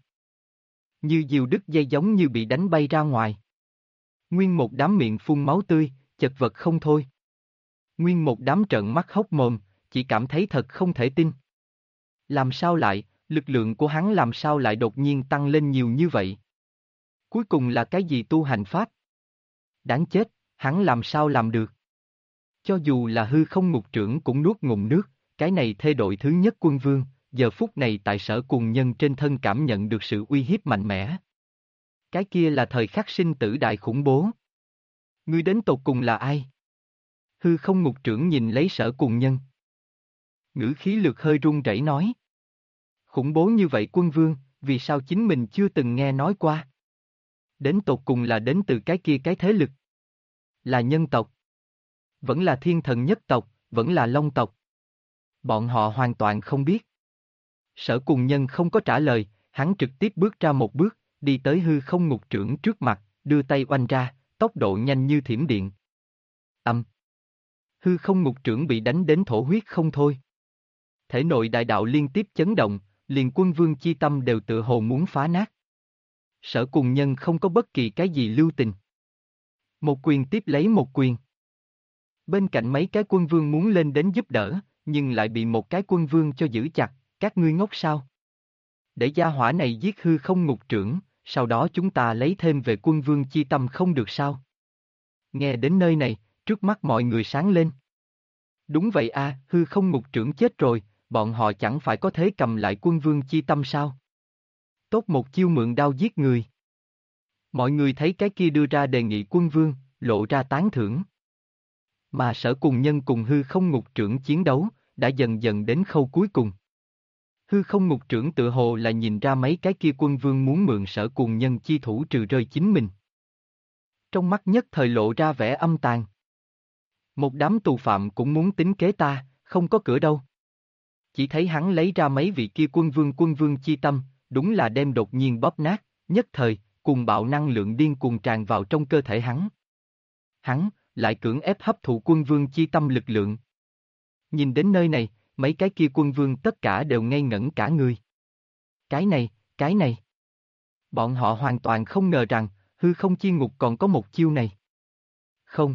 Như diều đứt dây giống như bị đánh bay ra ngoài. Nguyên một đám miệng phun máu tươi, chật vật không thôi. Nguyên một đám trợn mắt hốc mồm, chỉ cảm thấy thật không thể tin. Làm sao lại, lực lượng của hắn làm sao lại đột nhiên tăng lên nhiều như vậy? Cuối cùng là cái gì tu hành pháp? Đáng chết, hắn làm sao làm được? Cho dù là hư không ngục trưởng cũng nuốt ngụm nước, cái này thê đội thứ nhất quân vương, giờ phút này tại Sở Cùng Nhân trên thân cảm nhận được sự uy hiếp mạnh mẽ. Cái kia là thời khắc sinh tử đại khủng bố. Ngươi đến tột cùng là ai? Hư không ngục trưởng nhìn lấy Sở Cùng Nhân. Ngữ khí lược hơi run rẩy nói. Khủng bố như vậy quân vương, vì sao chính mình chưa từng nghe nói qua? Đến tột cùng là đến từ cái kia cái thế lực. Là nhân tộc. Vẫn là thiên thần nhất tộc, vẫn là long tộc. Bọn họ hoàn toàn không biết. Sở Cùng Nhân không có trả lời, hắn trực tiếp bước ra một bước, đi tới hư không ngục trưởng trước mặt, đưa tay oanh ra, tốc độ nhanh như thiểm điện. Hư không ngục trưởng bị đánh đến thổ huyết không thôi. Thể nội đại đạo liên tiếp chấn động, liền quân vương chi tâm đều tự hồ muốn phá nát. Sở Cùng Nhân không có bất kỳ cái gì lưu tình. Một quyền tiếp lấy một quyền. Bên cạnh mấy cái quân vương muốn lên đến giúp đỡ, nhưng lại bị một cái quân vương cho giữ chặt, các ngươi ngốc sao? Để gia hỏa này giết hư không ngục trưởng, sau đó chúng ta lấy thêm về quân vương chi tâm không được sao? Nghe đến nơi này, trước mắt mọi người sáng lên. Đúng vậy a, hư không ngục trưởng chết rồi, bọn họ chẳng phải có thế cầm lại quân vương chi tâm sao? Tốt một chiêu mượn đao giết người. Mọi người thấy cái kia đưa ra đề nghị quân vương, lộ ra tán thưởng. Mà Sở Cùng Nhân cùng hư không ngục trưởng chiến đấu, đã dần dần đến khâu cuối cùng. Hư không ngục trưởng tự hồ là nhìn ra mấy cái kia quân vương muốn mượn Sở Cùng Nhân chi thủ trừ rơi chính mình. Trong mắt nhất thời lộ ra vẻ âm tàn. Một đám tù phạm cũng muốn tính kế ta, không có cửa đâu. Chỉ thấy hắn lấy ra mấy vị kia quân vương chi tâm, đúng là đem đột nhiên bóp nát, nhất thời, cùng bạo năng lượng điên cuồng tràn vào trong cơ thể hắn. Hắn, lại cưỡng ép hấp thụ quân vương chi tâm lực lượng. Nhìn đến nơi này, mấy cái kia quân vương tất cả đều ngây ngẩn cả người. Cái này. Bọn họ hoàn toàn không ngờ rằng, hư không chi ngục còn có một chiêu này. Không.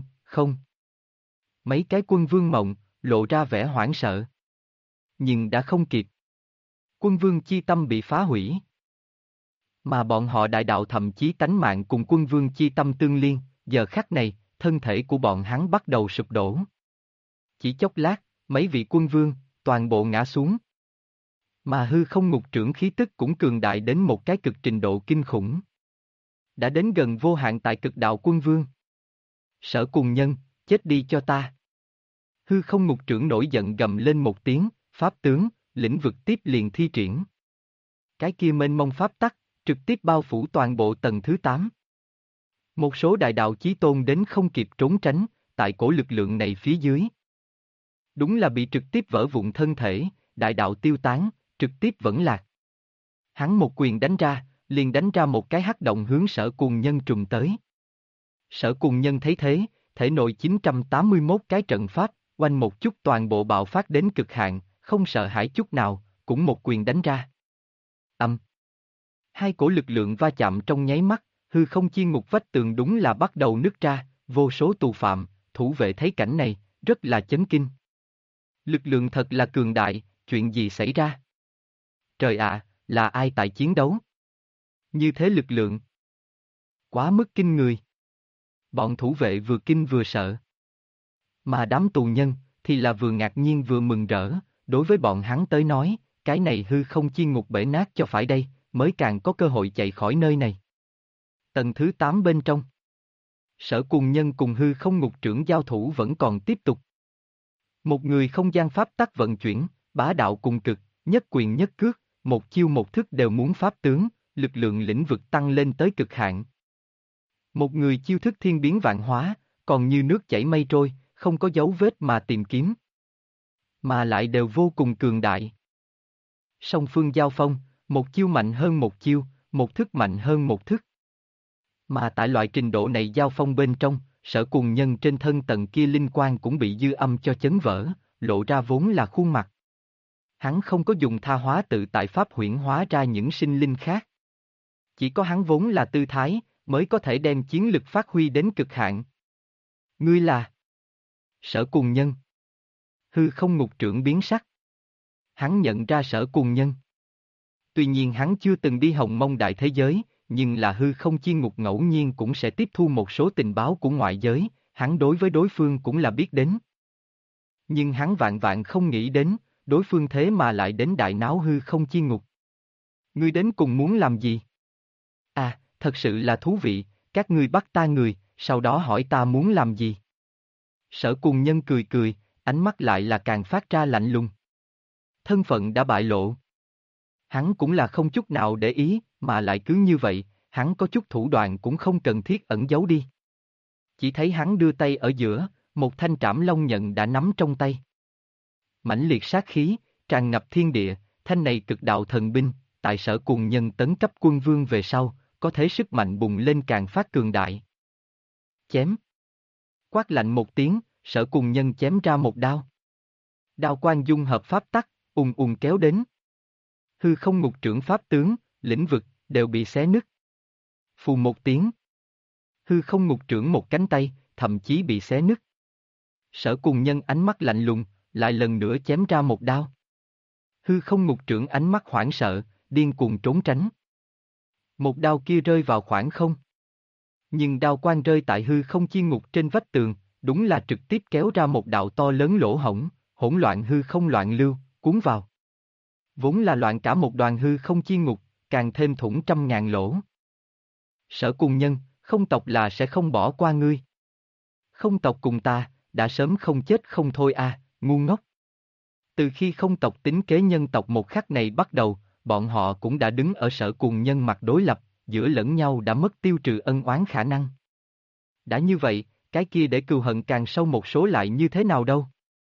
Mấy cái quân vương mộng, lộ ra vẻ hoảng sợ. Nhưng đã không kịp. Quân vương chi tâm bị phá hủy. Mà bọn họ đại đạo thậm chí tánh mạng cùng quân vương chi tâm tương liên, giờ khắc này, thân thể của bọn hắn bắt đầu sụp đổ. Chỉ chốc lát, mấy vị quân vương, toàn bộ ngã xuống. Mà hư không ngục trưởng khí tức cũng cường đại đến một cái cực trình độ kinh khủng. Đã đến gần vô hạn tại cực đạo quân vương. Sở Cùng Nhân, chết đi cho ta. Hư không ngục trưởng nổi giận gầm lên một tiếng, pháp tướng, lĩnh vực tiếp liền thi triển. Cái kia mênh mông pháp tắc, trực tiếp bao phủ toàn bộ tầng thứ 8. Một số đại đạo chí tôn đến không kịp trốn tránh, tại cổ lực lượng này phía dưới. Đúng là bị trực tiếp vỡ vụn thân thể, đại đạo tiêu tán, trực tiếp vẫn lạc. Hắn một quyền đánh ra, liền đánh ra một cái hắc động hướng Sở Cùng Nhân trùng tới. Sở Cùng Nhân thấy thế, thể nội 981 cái trận pháp, oanh một chút toàn bộ bạo phát đến cực hạn, không sợ hãi chút nào, cũng một quyền đánh ra. Hai cổ lực lượng va chạm trong nháy mắt, hư không chi ngục vách tường đúng là bắt đầu nứt ra, vô số tù phạm, thủ vệ thấy cảnh này, rất là chấn kinh. Lực lượng thật là cường đại, chuyện gì xảy ra? Trời ạ, là ai tại chiến đấu? Như thế lực lượng. Quá mức kinh người. Bọn thủ vệ vừa kinh vừa sợ. Mà đám tù nhân, thì là vừa ngạc nhiên vừa mừng rỡ, đối với bọn hắn tới nói, cái này hư không chi ngục bể nát cho phải đây, mới càng có cơ hội chạy khỏi nơi này. Tầng thứ 8 bên trong. Sở Cùng Nhân cùng hư không ngục trưởng giao thủ vẫn còn tiếp tục. Một người không gian pháp tắc vận chuyển, bá đạo cùng cực, nhất quyền nhất cước, một chiêu một thức đều muốn pháp tướng, lực lượng lĩnh vực tăng lên tới cực hạn. Một người chiêu thức thiên biến vạn hóa, còn như nước chảy mây trôi, không có dấu vết mà tìm kiếm. Mà lại đều vô cùng cường đại. Song phương giao phong, một chiêu mạnh hơn một chiêu, một thức mạnh hơn một thức. Mà tại loại trình độ này giao phong bên trong, Sở Cùng Nhân trên thân tầng kia linh quang cũng bị dư âm cho chấn vỡ, lộ ra vốn là khuôn mặt. Hắn không có dùng tha hóa tự tại pháp huyễn hóa ra những sinh linh khác. Chỉ có hắn vốn là tư thái, mới có thể đem chiến lực phát huy đến cực hạn. Ngươi là Sở Cùng Nhân. Hư không ngục trưởng biến sắc. Hắn nhận ra Sở Cùng Nhân. Tuy nhiên hắn chưa từng đi Hồng Mông đại thế giới, nhưng là hư không chi ngục ngẫu nhiên cũng sẽ tiếp thu một số tình báo của ngoại giới, hắn đối với đối phương cũng là biết đến. Nhưng hắn vạn vạn không nghĩ đến, đối phương thế mà lại đến đại náo hư không chi ngục. Ngươi đến cùng muốn làm gì? À, thật sự là thú vị, các ngươi bắt ta người, sau đó hỏi ta muốn làm gì? Sở Cùng Nhân cười cười, ánh mắt lại là càng phát ra lạnh lùng. Thân phận đã bại lộ. Hắn cũng là không chút nào để ý, mà lại cứ như vậy, hắn có chút thủ đoạn cũng không cần thiết ẩn giấu đi. Chỉ thấy hắn đưa tay ở giữa, một thanh trảm long nhận đã nắm trong tay. Mãnh liệt sát khí, tràn ngập thiên địa, thanh này cực đạo thần binh, tại Sở Cùng Nhân tấn cấp quân vương về sau, có thế sức mạnh bùng lên càng phát cường đại. Chém. Quát lạnh một tiếng, Sở Cùng Nhân chém ra một đao. Đao quang dung hợp pháp tắc, ùn ùn kéo đến. Hư không ngục trưởng pháp tướng, lĩnh vực, đều bị xé nứt. Phù một tiếng. Hư không ngục trưởng một cánh tay, thậm chí bị xé nứt. Sở Cùng Nhân ánh mắt lạnh lùng, lại lần nữa chém ra một đao. Hư không ngục trưởng ánh mắt hoảng sợ, điên cuồng trốn tránh. Một đao kia rơi vào khoảng không. Nhưng đao quang rơi tại hư không chi ngục trên vách tường, đúng là trực tiếp kéo ra một đạo to lớn lỗ hổng, hỗn loạn hư không loạn lưu, cuốn vào. Vốn là loạn cả một đoàn hư không chi ngục, càng thêm thủng trăm ngàn lỗ. Sở Cùng Nhân, không tộc là sẽ không bỏ qua ngươi. Không tộc cùng ta, đã sớm không chết không thôi à, ngu ngốc. Từ khi không tộc tính kế nhân tộc một khắc này bắt đầu, bọn họ cũng đã đứng ở Sở Cùng Nhân mặt đối lập, giữa lẫn nhau đã mất tiêu trừ ân oán khả năng. Đã như vậy, cái kia để cừu hận càng sâu một số lại như thế nào đâu?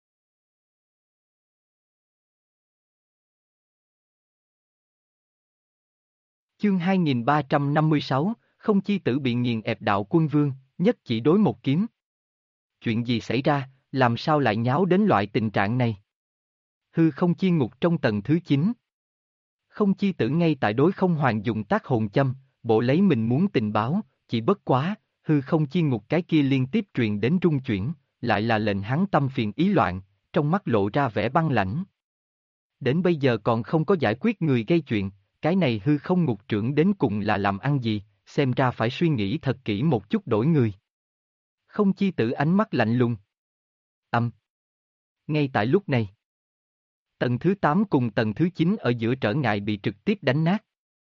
Chương 2356, không chi tử bị nghiền ép đạo quân vương, nhất chỉ đối một kiếm. Chuyện gì xảy ra, làm sao lại nháo đến loại tình trạng này? Hư không chi ngục trong tầng thứ 9. Không chi tử ngay tại đối không hoàng dùng tác hồn châm, bộ lấy mình muốn tình báo, chỉ bất quá, hư không chi ngục cái kia liên tiếp truyền đến rung chuyển, lại là lệnh hắn tâm phiền ý loạn, trong mắt lộ ra vẻ băng lãnh. Đến bây giờ còn không có giải quyết người gây chuyện, cái này hư không ngục trưởng đến cùng là làm ăn gì, xem ra phải suy nghĩ thật kỹ một chút đổi người. Không chi tử ánh mắt lạnh lùng. Ngay tại lúc này, tầng thứ 8 cùng tầng thứ 9 ở giữa trở ngại bị trực tiếp đánh nát.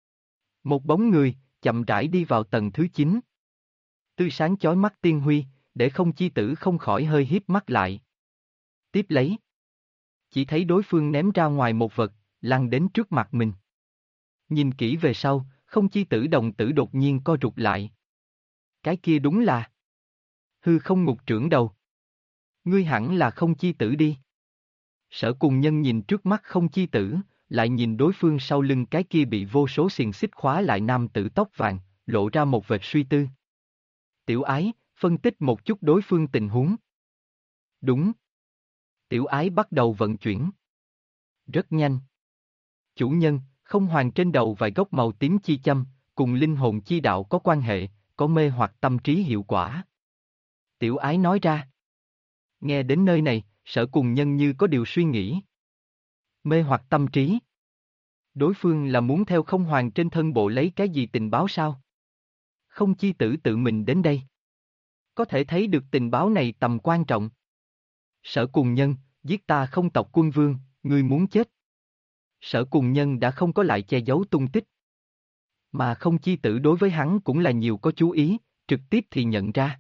Một bóng người, chậm rãi đi vào tầng thứ 9. Tươi sáng chói mắt tiên huy, để không chi tử không khỏi hơi híp mắt lại. Tiếp lấy. Chỉ thấy đối phương ném ra ngoài một vật, lăn đến trước mặt mình. Nhìn kỹ về sau, không chi tử đồng tử đột nhiên co rụt lại. Cái kia đúng là hư không ngục trưởng đầu. Ngươi hẳn là không chi tử đi. Sở Cùng Nhân nhìn trước mắt không chi tử, lại nhìn đối phương sau lưng cái kia bị vô số xiềng xích khóa lại nam tử tóc vàng, lộ ra một vệt suy tư. Tiểu Ái, phân tích một chút đối phương tình huống. Đúng. Tiểu Ái bắt đầu vận chuyển. Rất nhanh. Chủ nhân, không hoàng trên đầu vài gốc màu tím chi châm, cùng linh hồn chi đạo có quan hệ, có mê hoặc tâm trí hiệu quả. Tiểu Ái nói ra. Nghe đến nơi này, Sở Cùng Nhân như có điều suy nghĩ. Mê hoặc tâm trí. Đối phương là muốn theo không hoàng trên thân bộ lấy cái gì tình báo sao? Không chi tử tự mình đến đây. Có thể thấy được tình báo này tầm quan trọng. Sở Cùng Nhân, giết ta không tộc quân vương, ngươi muốn chết. Sở Cùng Nhân đã không có lại che giấu tung tích. Mà không chi tử đối với hắn cũng là nhiều có chú ý, trực tiếp thì nhận ra.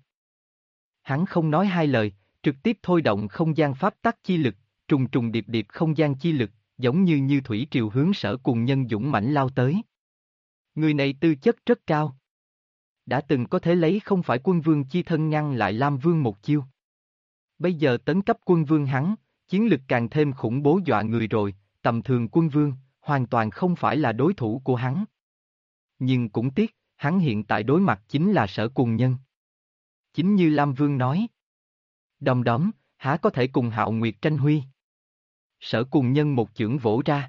Hắn không nói hai lời, trực tiếp thôi động không gian pháp tắc chi lực, trùng trùng điệp điệp không gian chi lực, giống như thủy triều hướng Sở Cùng Nhân dũng mãnh lao tới. Người này tư chất rất cao. Đã từng có thể lấy không phải quân vương chi thân ngăn lại Lam Vương một chiêu. Bây giờ tấn cấp quân vương hắn, chiến lực càng thêm khủng bố dọa người rồi, tầm thường quân vương, hoàn toàn không phải là đối thủ của hắn. Nhưng cũng tiếc, hắn hiện tại đối mặt chính là Sở Cùng Nhân. Chính như Lam Vương nói. Đom đóm, há có thể cùng Hạo Nguyệt tranh huy. Sở Cùng Nhân một chưởng vỗ ra.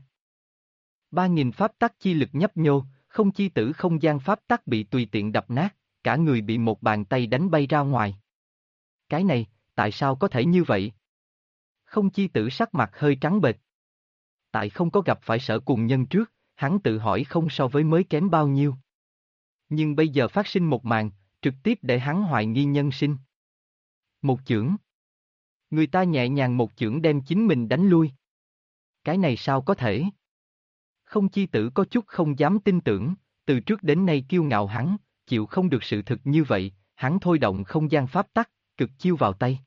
3.000 pháp tắc chi lực nhấp nhô, không chi tử không gian pháp tắc bị tùy tiện đập nát, cả người bị một bàn tay đánh bay ra ngoài. Cái này, tại sao có thể như vậy? Không chi tử sắc mặt hơi trắng bệch. Tại không có gặp phải Sở Cùng Nhân trước, hắn tự hỏi không so với mới kém bao nhiêu. Nhưng bây giờ phát sinh một màn, trực tiếp để hắn hoài nghi nhân sinh. Một chưởng. Người ta nhẹ nhàng một chưởng đem chính mình đánh lui. Cái này sao có thể? Không chi tử có chút không dám tin tưởng, từ trước đến nay kiêu ngạo hắn, chịu không được sự thực như vậy, hắn thôi động không gian pháp tắc, cực chiêu vào tay.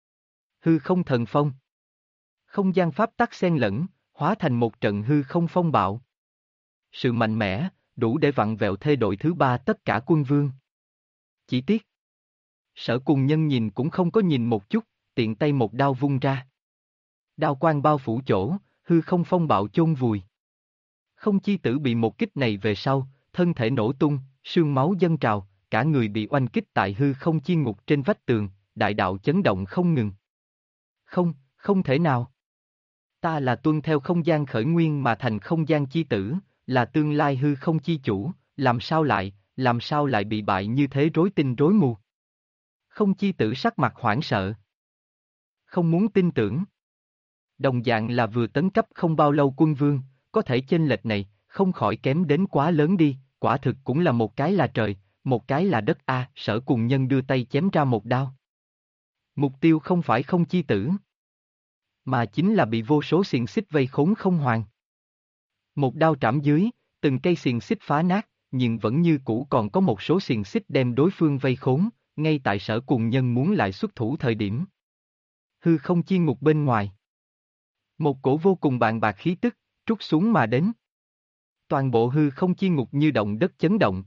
Hư không thần phong. Không gian pháp tắc xen lẫn, hóa thành một trận hư không phong bạo. Sự mạnh mẽ, đủ để vặn vẹo thê đội thứ ba tất cả quân vương. Chỉ tiếc. Sở Cùng Nhân nhìn cũng không có nhìn một chút, tiện tay một đao vung ra. Đao quang bao phủ chỗ, hư không phong bạo chôn vùi. Không chi tử bị một kích này về sau, thân thể nổ tung, sương máu dâng trào, cả người bị oanh kích tại hư không chi ngục trên vách tường, đại đạo chấn động không ngừng. Không, không thể nào. Ta là tuân theo không gian khởi nguyên mà thành không gian chi tử, là tương lai hư không chi chủ, làm sao lại bị bại như thế rối tinh rối mù. Không chi tử sắc mặt hoảng sợ. Không muốn tin tưởng. Đồng dạng là vừa tấn cấp không bao lâu quân vương, có thể chênh lệch này, không khỏi kém đến quá lớn đi, quả thực cũng là một cái là trời, một cái là đất a. Sở Cùng Nhân đưa tay chém ra một đao. Mục tiêu không phải không chi tử, mà chính là bị vô số xiềng xích vây khốn không hoàn. Một đao trảm dưới, từng cây xiềng xích phá nát, nhưng vẫn như cũ còn có một số xiềng xích đem đối phương vây khốn, ngay tại Sở Cùng Nhân muốn lại xuất thủ thời điểm. Hư không chi ngục bên ngoài. Một cổ vô cùng bàng bạc khí tức, trút xuống mà đến. Toàn bộ hư không chi ngục như động đất chấn động.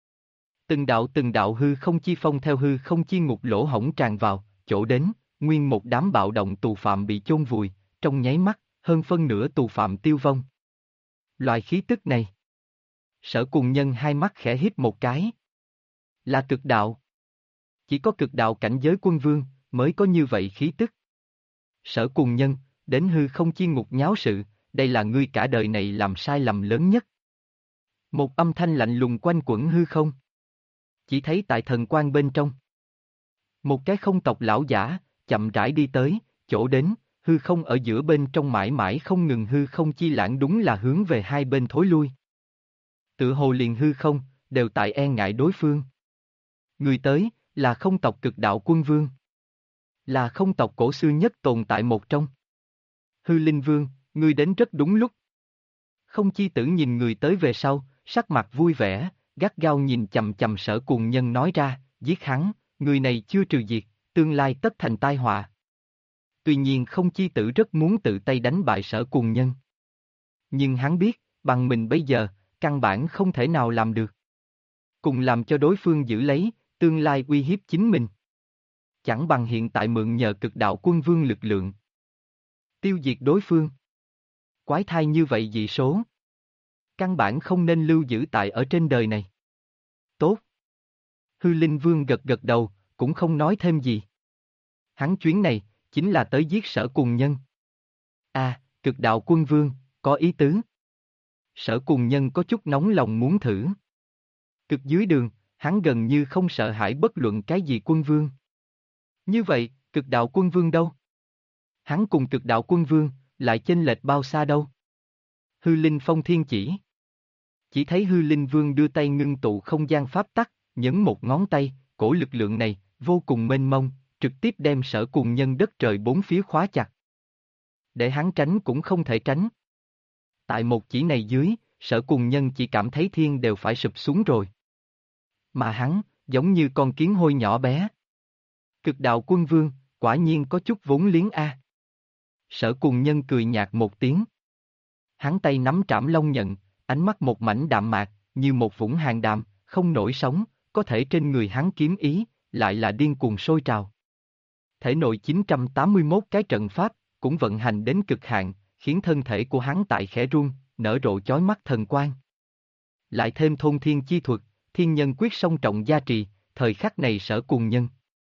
Từng đạo hư không chi phong theo hư không chi ngục lỗ hổng tràn vào, chỗ đến, nguyên một đám bạo động tù phạm bị chôn vùi, trong nháy mắt, hơn phân nửa tù phạm tiêu vong. Loại khí tức này. Sở Cùng Nhân hai mắt khẽ híp một cái. Là cực đạo. Chỉ có cực đạo cảnh giới quân vương, mới có như vậy khí tức. Sở Cùng Nhân, đến hư không chi ngục nháo sự, đây là ngươi cả đời này làm sai lầm lớn nhất. Một âm thanh lạnh lùng quanh quẩn hư không. Chỉ thấy tại thần quan bên trong. Một cái không tộc lão giả, chậm rãi đi tới, chỗ đến, hư không ở giữa bên trong mãi mãi không ngừng hư không chi lãng đúng là hướng về hai bên thối lui. Tự hồ liền hư không, đều tại e ngại đối phương. Người tới, là không tộc cực đạo quân vương. Là không tộc cổ xưa nhất tồn tại một trong. Hư Linh Vương, ngươi đến rất đúng lúc. Không chi tử nhìn người tới về sau, sắc mặt vui vẻ, gắt gao nhìn chầm chầm Sở Cùng Nhân nói ra, giết hắn, người này chưa trừ diệt, tương lai tất thành tai họa. Tuy nhiên không chi tử rất muốn tự tay đánh bại Sở Cùng Nhân. Nhưng hắn biết, bằng mình bây giờ, căn bản không thể nào làm được. Cùng làm cho đối phương giữ lấy, tương lai uy hiếp chính mình. Chẳng bằng hiện tại mượn nhờ cực đạo quân vương lực lượng. Tiêu diệt đối phương. Quái thai như vậy dị số. Căn bản không nên lưu giữ tại ở trên đời này. Tốt. Hư Linh Vương gật gật đầu, cũng không nói thêm gì. Hắn chuyến này, chính là tới giết Sở Cùng Nhân. Cực đạo quân vương, có ý tứ. Sở Cùng Nhân có chút nóng lòng muốn thử. Cực dưới đường, hắn gần như không sợ hãi bất luận cái gì quân vương. Như vậy, cực đạo quân vương đâu? Hắn cùng cực đạo quân vương, lại chênh lệch bao xa đâu? Hư Linh Phong Thiên chỉ. Chỉ thấy Hư Linh Vương đưa tay ngưng tụ không gian pháp tắc, nhấn một ngón tay, cổ lực lượng này, vô cùng mênh mông, trực tiếp đem Sở Cùng Nhân đất trời bốn phía khóa chặt. Để hắn tránh cũng không thể tránh. Tại một chỉ này dưới, Sở Cùng Nhân chỉ cảm thấy thiên đều phải sụp xuống rồi. Mà hắn, giống như con kiến hôi nhỏ bé. Cực đạo quân vương, quả nhiên có chút vốn liếng a. Sở Cùng Nhân cười nhạt một tiếng. Hắn tay nắm trảm long nhận, ánh mắt một mảnh đạm mạc, như một vũng hàng đàm, không nổi sóng, có thể trên người hắn kiếm ý, lại là điên cuồng sôi trào. Thể nội 981 cái trận pháp, cũng vận hành đến cực hạn, khiến thân thể của hắn tại khẽ run, nở rộ chói mắt thần quang. Lại thêm thôn thiên chi thuật, thiên nhân quyết song trọng gia trì, thời khắc này Sở Cùng Nhân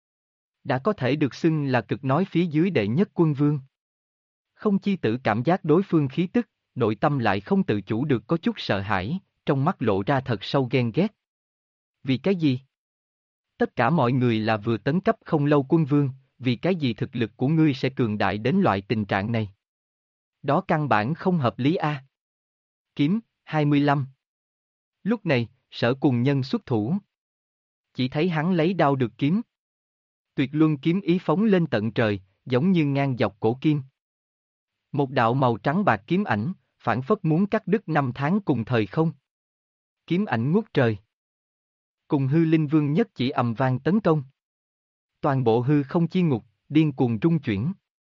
đã có thể được xưng là cực nói phía dưới đệ nhất quân vương. Không chi tử cảm giác đối phương khí tức, nội tâm lại không tự chủ được có chút sợ hãi, trong mắt lộ ra thật sâu ghen ghét. Vì cái gì? Tất cả mọi người là vừa tấn cấp không lâu quân vương, vì cái gì thực lực của ngươi sẽ cường đại đến loại tình trạng này? Đó căn bản không hợp lý a. Kiếm, 25. Lúc này, Sở Cùng Nhân xuất thủ. Chỉ thấy hắn lấy đao được kiếm. Tuyệt luân kiếm ý phóng lên tận trời, giống như ngang dọc cổ kim. Một đạo màu trắng bạc kiếm ảnh, phảng phất muốn cắt đứt năm tháng cùng thời không. Kiếm ảnh ngút trời. Cùng Hư Linh Vương nhất chỉ ầm vang tấn công. Toàn bộ hư không chi ngục, điên cuồng rung chuyển.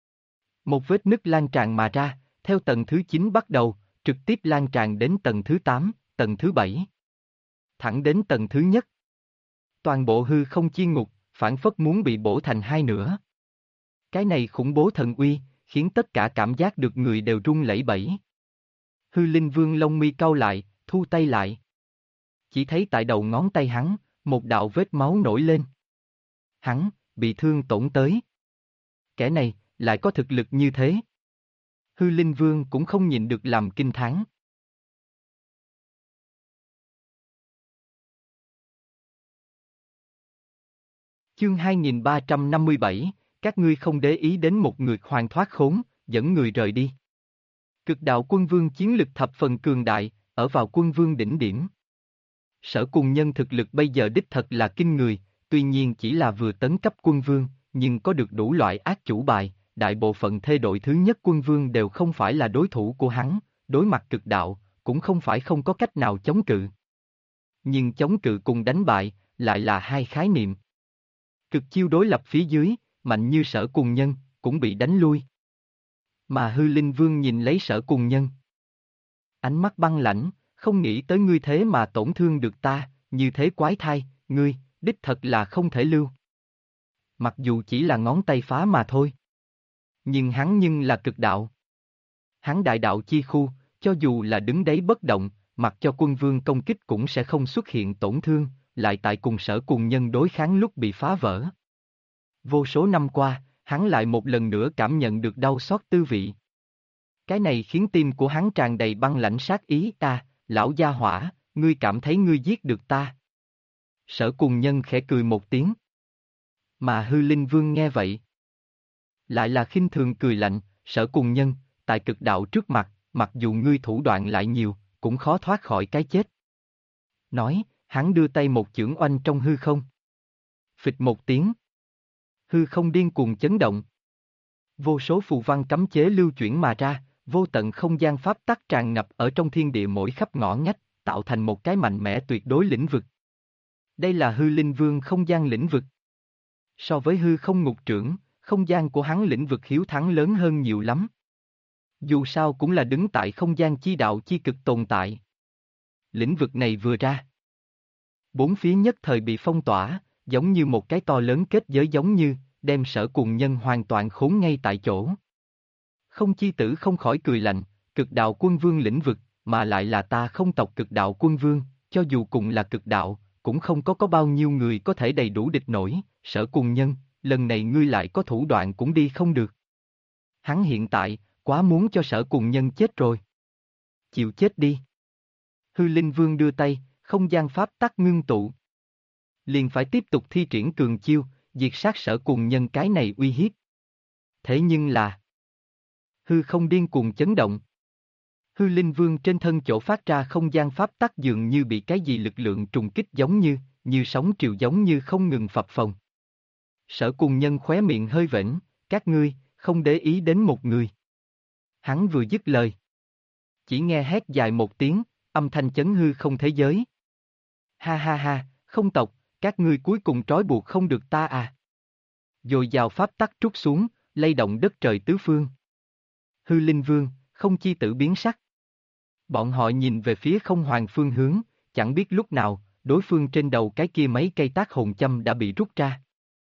Một vết nứt lan tràn mà ra, theo tầng thứ 9 bắt đầu, trực tiếp lan tràn đến tầng thứ 8, tầng thứ 7. Thẳng đến tầng thứ nhất. Toàn bộ hư không chi ngục, phảng phất muốn bị bổ thành hai nửa. Cái này khủng bố thần uy, khiến tất cả cảm giác được người đều run lẩy bẩy. Hư Linh Vương lông mi cau lại, thu tay lại. Chỉ thấy tại đầu ngón tay hắn, một đạo vết máu nổi lên. Hắn, bị thương tổn tới. Kẻ này, lại có thực lực như thế. Hư Linh Vương cũng không nhịn được làm kinh thán. Chương 2357, các ngươi không để ý đến một người hoàn thoát khốn, dẫn người rời đi. Cực đạo quân vương chiến lực thập phần cường đại, ở vào quân vương đỉnh điểm. Sở Cùng Nhân thực lực bây giờ đích thật là kinh người, tuy nhiên chỉ là vừa tấn cấp quân vương, nhưng có được đủ loại ác chủ bài, đại bộ phận thê đội thứ nhất quân vương đều không phải là đối thủ của hắn, đối mặt cực đạo, cũng không phải không có cách nào chống cự. Nhưng chống cự cùng đánh bại, lại là hai khái niệm. Cực chiêu đối lập phía dưới, mạnh như Sở Cùng Nhân, cũng bị đánh lui. Mà Hư Linh Vương nhìn lấy Sở Cùng Nhân. Ánh mắt băng lãnh, không nghĩ tới ngươi thế mà tổn thương được ta, như thế quái thai, ngươi, đích thật là không thể lưu. Mặc dù chỉ là ngón tay phá mà thôi. Nhưng là cực đạo. Hắn đại đạo chi khu, cho dù là đứng đấy bất động, mặc cho quân vương công kích cũng sẽ không xuất hiện tổn thương, lại tại cùng Sở Cùng Nhân đối kháng lúc bị phá vỡ. Vô số năm qua, hắn lại một lần nữa cảm nhận được đau xót tư vị. Cái này khiến tim của hắn tràn đầy băng lãnh sát ý. Ta, lão gia hỏa, ngươi cảm thấy ngươi giết được ta. Sở Cùng Nhân khẽ cười một tiếng. Mà Hư Linh Vương nghe vậy. Lại là khinh thường cười lạnh, Sở Cùng Nhân, tại cực đạo trước mặt, mặc dù ngươi thủ đoạn lại nhiều, cũng khó thoát khỏi cái chết. Nói, hắn đưa tay một chưởng oanh trong hư không. Phịch một tiếng. Hư không điên cuồng chấn động. Vô số phù văn cấm chế lưu chuyển mà ra, vô tận không gian pháp tắc tràn ngập ở trong thiên địa mỗi khắp ngõ ngách, tạo thành một cái mạnh mẽ tuyệt đối lĩnh vực. Đây là Hư Linh Vương không gian lĩnh vực. So với hư không ngục trưởng, không gian của hắn lĩnh vực hiếu thắng lớn hơn nhiều lắm. Dù sao cũng là đứng tại không gian chi đạo chi cực tồn tại. Lĩnh vực này vừa ra. Bốn phía nhất thời bị phong tỏa, giống như một cái to lớn kết giới giống như, đem Sở Cùng Nhân hoàn toàn khốn ngay tại chỗ. Không chi tử không khỏi cười lạnh, cực đạo quân vương lĩnh vực, mà lại là ta không tộc cực đạo quân vương, cho dù cùng là cực đạo, cũng không có bao nhiêu người có thể đầy đủ địch nổi, Sở Cùng Nhân, lần này ngươi lại có thủ đoạn cũng đi không được. Hắn hiện tại, quá muốn cho Sở Cùng Nhân chết rồi. Chịu chết đi. Hư Linh Vương đưa tay, không gian pháp tắc ngưng tụ. Liền phải tiếp tục thi triển cường chiêu, diệt sát Sở Cùng Nhân cái này uy hiếp. Thế nhưng là hư không điên cuồng chấn động. Hư Linh Vương trên thân chỗ phát ra không gian pháp tắc dường như bị cái gì lực lượng trùng kích giống như sóng triều giống như không ngừng phập phồng. Sở Cùng Nhân khóe miệng hơi vểnh, các ngươi, không để ý đến một người. Hắn vừa dứt lời. Chỉ nghe hét dài một tiếng, âm thanh chấn hư không thế giới. Ha ha ha, không tộc, các ngươi cuối cùng trói buộc không được ta à. Dồi dào pháp tắc trút xuống, lay động đất trời tứ phương. Hư Linh Vương, không chi tử biến sắc. Bọn họ nhìn về phía không hoàng phương hướng, chẳng biết lúc nào, đối phương trên đầu cái kia mấy cây tác hồn châm đã bị rút ra.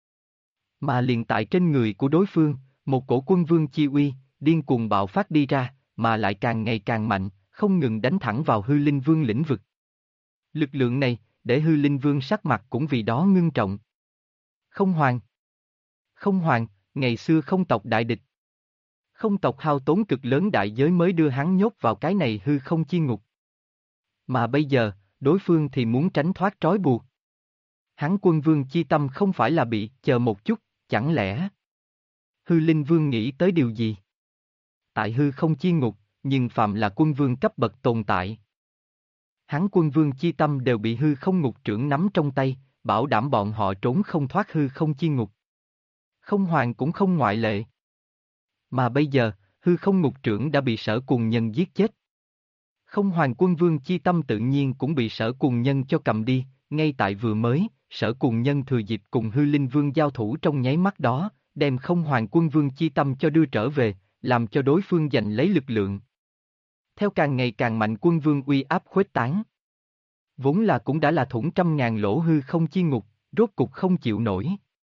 Mà liền tại trên người của đối phương, một cổ quân vương chi uy, điên cuồng bạo phát đi ra, mà lại càng ngày càng mạnh, không ngừng đánh thẳng vào Hư Linh Vương lĩnh vực. Lực lượng này, để Hư Linh Vương sắc mặt cũng vì đó ngưng trọng. Không hoàng. Không hoàng, ngày xưa không tộc đại địch. Không tộc hao tốn cực lớn đại giới mới đưa hắn nhốt vào cái này hư không chi ngục. Mà bây giờ, đối phương thì muốn tránh thoát trói buộc. Hắn quân vương chi tâm không phải là bị, chờ một chút, chẳng lẽ Hư Linh Vương nghĩ tới điều gì? Tại hư không chi ngục, nhưng phạm là quân vương cấp bậc tồn tại. Hắn quân vương chi tâm đều bị hư không ngục trưởng nắm trong tay, bảo đảm bọn họ trốn không thoát hư không chi ngục. Không hoàng cũng không ngoại lệ. Mà bây giờ, hư không ngục trưởng đã bị Sở Cùng Nhân giết chết. Không hoàng quân vương chi tâm tự nhiên cũng bị Sở Cùng Nhân cho cầm đi, ngay tại vừa mới, Sở Cùng Nhân thừa dịp cùng Hư Linh Vương giao thủ trong nháy mắt đó, đem không hoàng quân vương chi tâm cho đưa trở về, làm cho đối phương giành lấy lực lượng. Theo càng ngày càng mạnh quân vương uy áp khuếch tán. Vốn là cũng đã là thủng trăm ngàn lỗ hư không chi ngục, rốt cục không chịu nổi.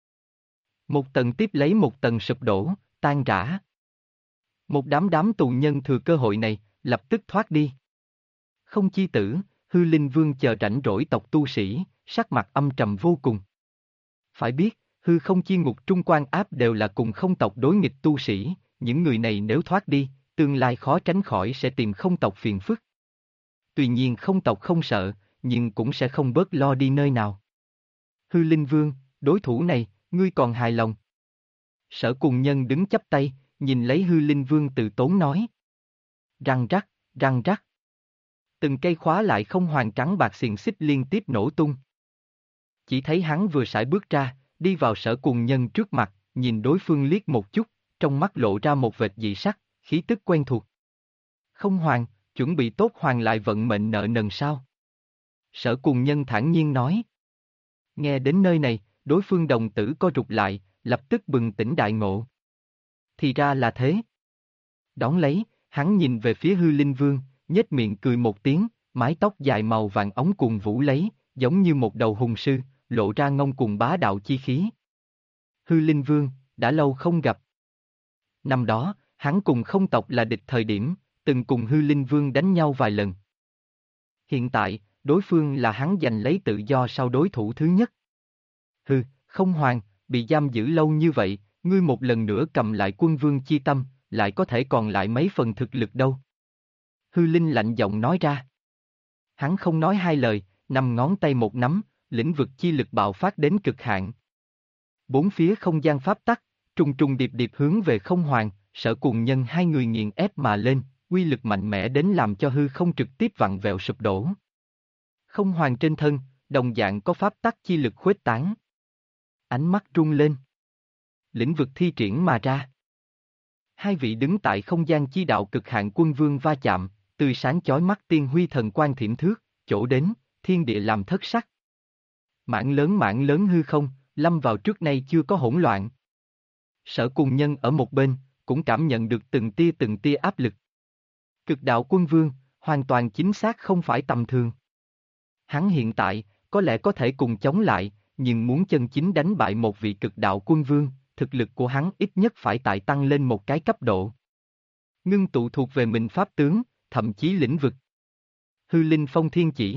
Một tầng tiếp lấy một tầng sụp đổ, tan rã. Một đám tù nhân thừa cơ hội này, lập tức thoát đi. Không chi tử, hư linh vương chờ rảnh rỗi tộc tu sĩ, sắc mặt âm trầm vô cùng. Phải biết, hư không chi ngục trung quan áp đều là cùng không tộc đối nghịch tu sĩ, những người này nếu thoát đi, tương lai khó tránh khỏi sẽ tìm không tộc phiền phức. Tuy nhiên không tộc không sợ, nhưng cũng sẽ không bớt lo đi nơi nào. Hư linh vương, đối thủ này, ngươi còn hài lòng. Sở cùng nhân đứng chắp tay, nhìn lấy hư linh vương từ tốn nói. Răng rắc, răng rắc. Từng cây khóa lại không hoàn trắng bạc xiềng xích liên tiếp nổ tung. Chỉ thấy hắn vừa sải bước ra, đi vào sở cùng nhân trước mặt, nhìn đối phương liếc một chút, trong mắt lộ ra một vệt dị sắc, khí tức quen thuộc. Không hoàng, chuẩn bị tốt hoàn lại vận mệnh nợ nần sao? Sở cùng nhân thản nhiên nói. Nghe đến nơi này, đối phương đồng tử co rụt lại, lập tức bừng tỉnh đại ngộ. Thì ra là thế. Đón lấy, hắn nhìn về phía hư linh vương, nhếch miệng cười một tiếng, mái tóc dài màu vàng óng cuồn vũ lấy, giống như một đầu hùng sư, lộ ra ngông cuồng bá đạo chi khí. Hư linh vương, đã lâu không gặp. Năm đó, hắn cùng không tộc là địch thời điểm, từng cùng hư linh vương đánh nhau vài lần. Hiện tại, đối phương là hắn giành lấy tự do sau đối thủ thứ nhất. Hư, không hoàng, bị giam giữ lâu như vậy, ngươi một lần nữa cầm lại quân vương chi tâm, lại có thể còn lại mấy phần thực lực đâu. Hư Linh lạnh giọng nói ra. Hắn không nói hai lời, năm ngón tay một nắm, lĩnh vực chi lực bạo phát đến cực hạn. Bốn phía không gian pháp tắc, trùng trùng điệp điệp hướng về không hoàng, sở cùng nhân hai người nghiền ép mà lên, uy lực mạnh mẽ đến làm cho hư không trực tiếp vặn vẹo sụp đổ. Không hoàng trên thân, đồng dạng có pháp tắc chi lực khuếch tán. Ánh mắt rung lên. Lĩnh vực thi triển mà ra. Hai vị đứng tại không gian chi đạo cực hạn quân vương va chạm, tươi sáng chói mắt tiên huy thần quang thiểm thước, chỗ đến, thiên địa làm thất sắc. Mảng lớn hư không, lâm vào trước nay chưa có hỗn loạn. Sở cùng nhân ở một bên, cũng cảm nhận được từng tia áp lực. Cực đạo quân vương, hoàn toàn chính xác không phải tầm thường. Hắn hiện tại, có lẽ có thể cùng chống lại, nhưng muốn chân chính đánh bại một vị cực đạo quân vương, thực lực của hắn ít nhất phải tại tăng lên một cái cấp độ. Ngưng tụ thuộc về mình pháp tướng, thậm chí lĩnh vực. Hư Linh Phong Thiên Chỉ.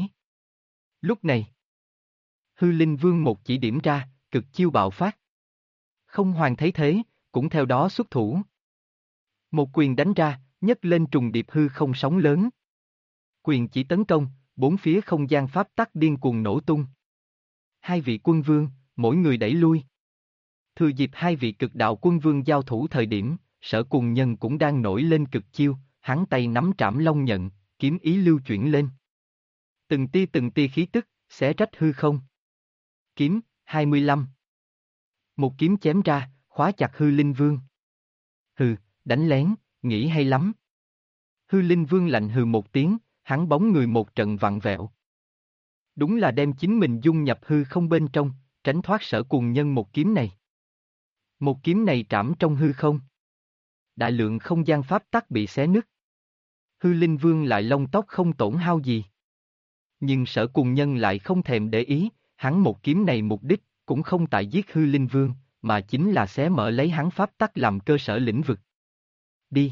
Lúc này, Hư Linh Vương một chỉ điểm ra, cực chiêu bạo phát. Không hoàng thấy thế, cũng theo đó xuất thủ. Một quyền đánh ra, nhấc lên trùng điệp hư không sóng lớn. Quyền chỉ tấn công, bốn phía không gian pháp tắc điên cuồng nổ tung. Hai vị quân vương, mỗi người đẩy lui. Thừa dịp hai vị cực đạo quân vương giao thủ thời điểm, sở cùng nhân cũng đang nổi lên cực chiêu, hắn tay nắm trảm long nhận, kiếm ý lưu chuyển lên. Từng tia khí tức, xé rách hư không. Kiếm, 25. Một kiếm chém ra, khóa chặt hư linh vương. Hừ, đánh lén, nghĩ hay lắm. Hư linh vương lạnh hừ một tiếng, hắn bóng người một trận vặn vẹo. Đúng là đem chính mình dung nhập hư không bên trong, tránh thoát sở cùng nhân một kiếm này. Một kiếm này trảm trong hư không. Đại lượng không gian pháp tắc bị xé nứt. Hư linh vương lại lông tóc không tổn hao gì. Nhưng sở cùng nhân lại không thèm để ý, hắn một kiếm này mục đích, cũng không tại giết hư linh vương, mà chính là xé mở lấy hắn pháp tắc làm cơ sở lĩnh vực. Đi.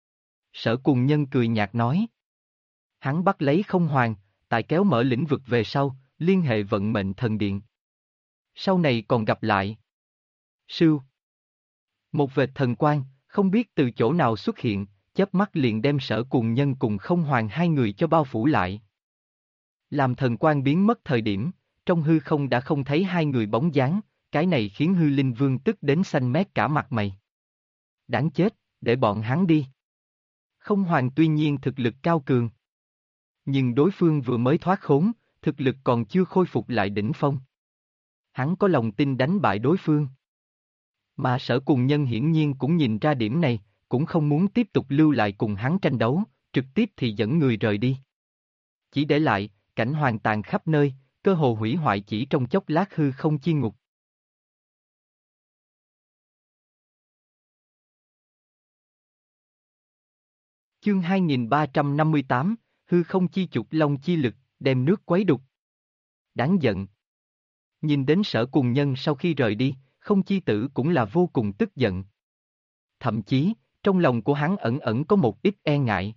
Sở cùng nhân cười nhạt nói. Hắn bắt lấy không hoàng, tại kéo mở lĩnh vực về sau, liên hệ vận mệnh thần điện. Sau này còn gặp lại. Sưu. Một vệt thần quang, không biết từ chỗ nào xuất hiện, chớp mắt liền đem sở cùng nhân cùng không hoàng hai người cho bao phủ lại. Làm thần quang biến mất thời điểm, trong hư không đã không thấy hai người bóng dáng, cái này khiến hư linh vương tức đến xanh mét cả mặt mày. Đáng chết, để bọn hắn đi. Không hoàng tuy nhiên thực lực cao cường. Nhưng đối phương vừa mới thoát khốn, thực lực còn chưa khôi phục lại đỉnh phong. Hắn có lòng tin đánh bại đối phương. Mà sở cùng nhân hiển nhiên cũng nhìn ra điểm này, cũng không muốn tiếp tục lưu lại cùng hắn tranh đấu, trực tiếp thì dẫn người rời đi. Chỉ để lại, cảnh hoàng tàn khắp nơi, cơ hồ hủy hoại chỉ trong chốc lát hư không chi ngục. Chương 2358, hư không chi chục long chi lực, đem nước quấy đục. Đáng giận. Nhìn đến Sở Cùng Nhân sau khi rời đi, Không Chi Tử cũng là vô cùng tức giận. Thậm chí, trong lòng của hắn ẩn ẩn có một ít e ngại.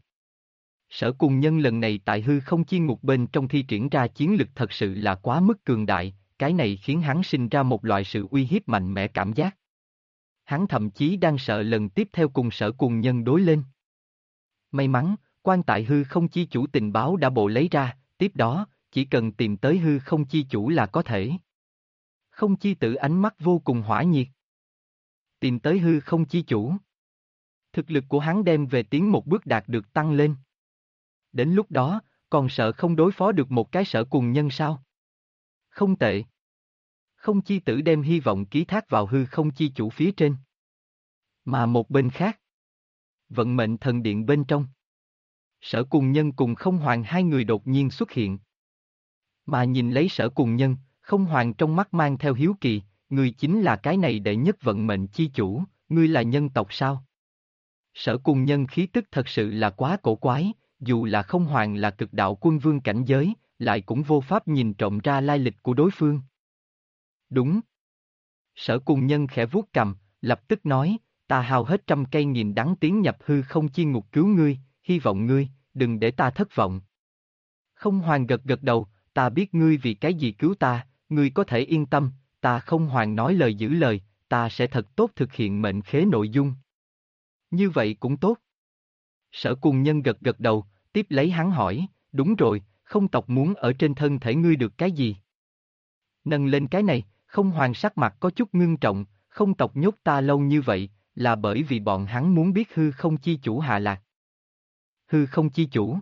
Sở Cùng Nhân lần này tại hư không chi ngục bên trong thi triển ra chiến lực thật sự là quá mức cường đại, cái này khiến hắn sinh ra một loại sự uy hiếp mạnh mẽ cảm giác. Hắn thậm chí đang sợ lần tiếp theo cùng Sở Cùng Nhân đối lên. May mắn, quan tại hư không chi chủ tình báo đã bộ lấy ra, tiếp đó, chỉ cần tìm tới hư không chi chủ là có thể. Không Chi Tử ánh mắt vô cùng hỏa nhiệt. Tìm tới hư không chi chủ. Thực lực của hắn đem về tiến một bước đạt được tăng lên. Đến lúc đó, còn sợ không đối phó được một cái Sở Cùng Nhân sao? Không tệ. Không Chi Tử đem hy vọng ký thác vào hư không chi chủ phía trên. Mà một bên khác, vận mệnh thần điện bên trong, Sở Cùng Nhân cùng Không Hoàng hai người đột nhiên xuất hiện. Mà nhìn lấy Sở Cùng Nhân, Không Hoàng trong mắt mang theo hiếu kỳ, người chính là cái này đệ nhất vận mệnh chi chủ, ngươi là nhân tộc sao? Sở Cùng Nhân khí tức thật sự là quá cổ quái, dù là Không Hoàng là cực đạo quân vương cảnh giới, lại cũng vô pháp nhìn trộm ra lai lịch của đối phương. Đúng. Sở Cùng Nhân khẽ vuốt cằm, lập tức nói, ta hao hết trăm cây nghìn đắng tiến nhập hư không chi ngục cứu ngươi, hy vọng ngươi, đừng để ta thất vọng. Không Hoàng gật gật đầu, ta biết ngươi vì cái gì cứu ta, ngươi có thể yên tâm, ta Không Hoàng nói lời giữ lời, ta sẽ thật tốt thực hiện mệnh khế nội dung. Như vậy cũng tốt. Sở Cùng Nhân gật gật đầu, tiếp lấy hắn hỏi, đúng rồi, Không tộc muốn ở trên thân thể ngươi được cái gì? Nâng lên cái này, Không Hoàng sắc mặt có chút ngưng trọng, Không tộc nhốt ta lâu như vậy, là bởi vì bọn hắn muốn biết hư không chi chủ hạ lạc. Hư không chi chủ.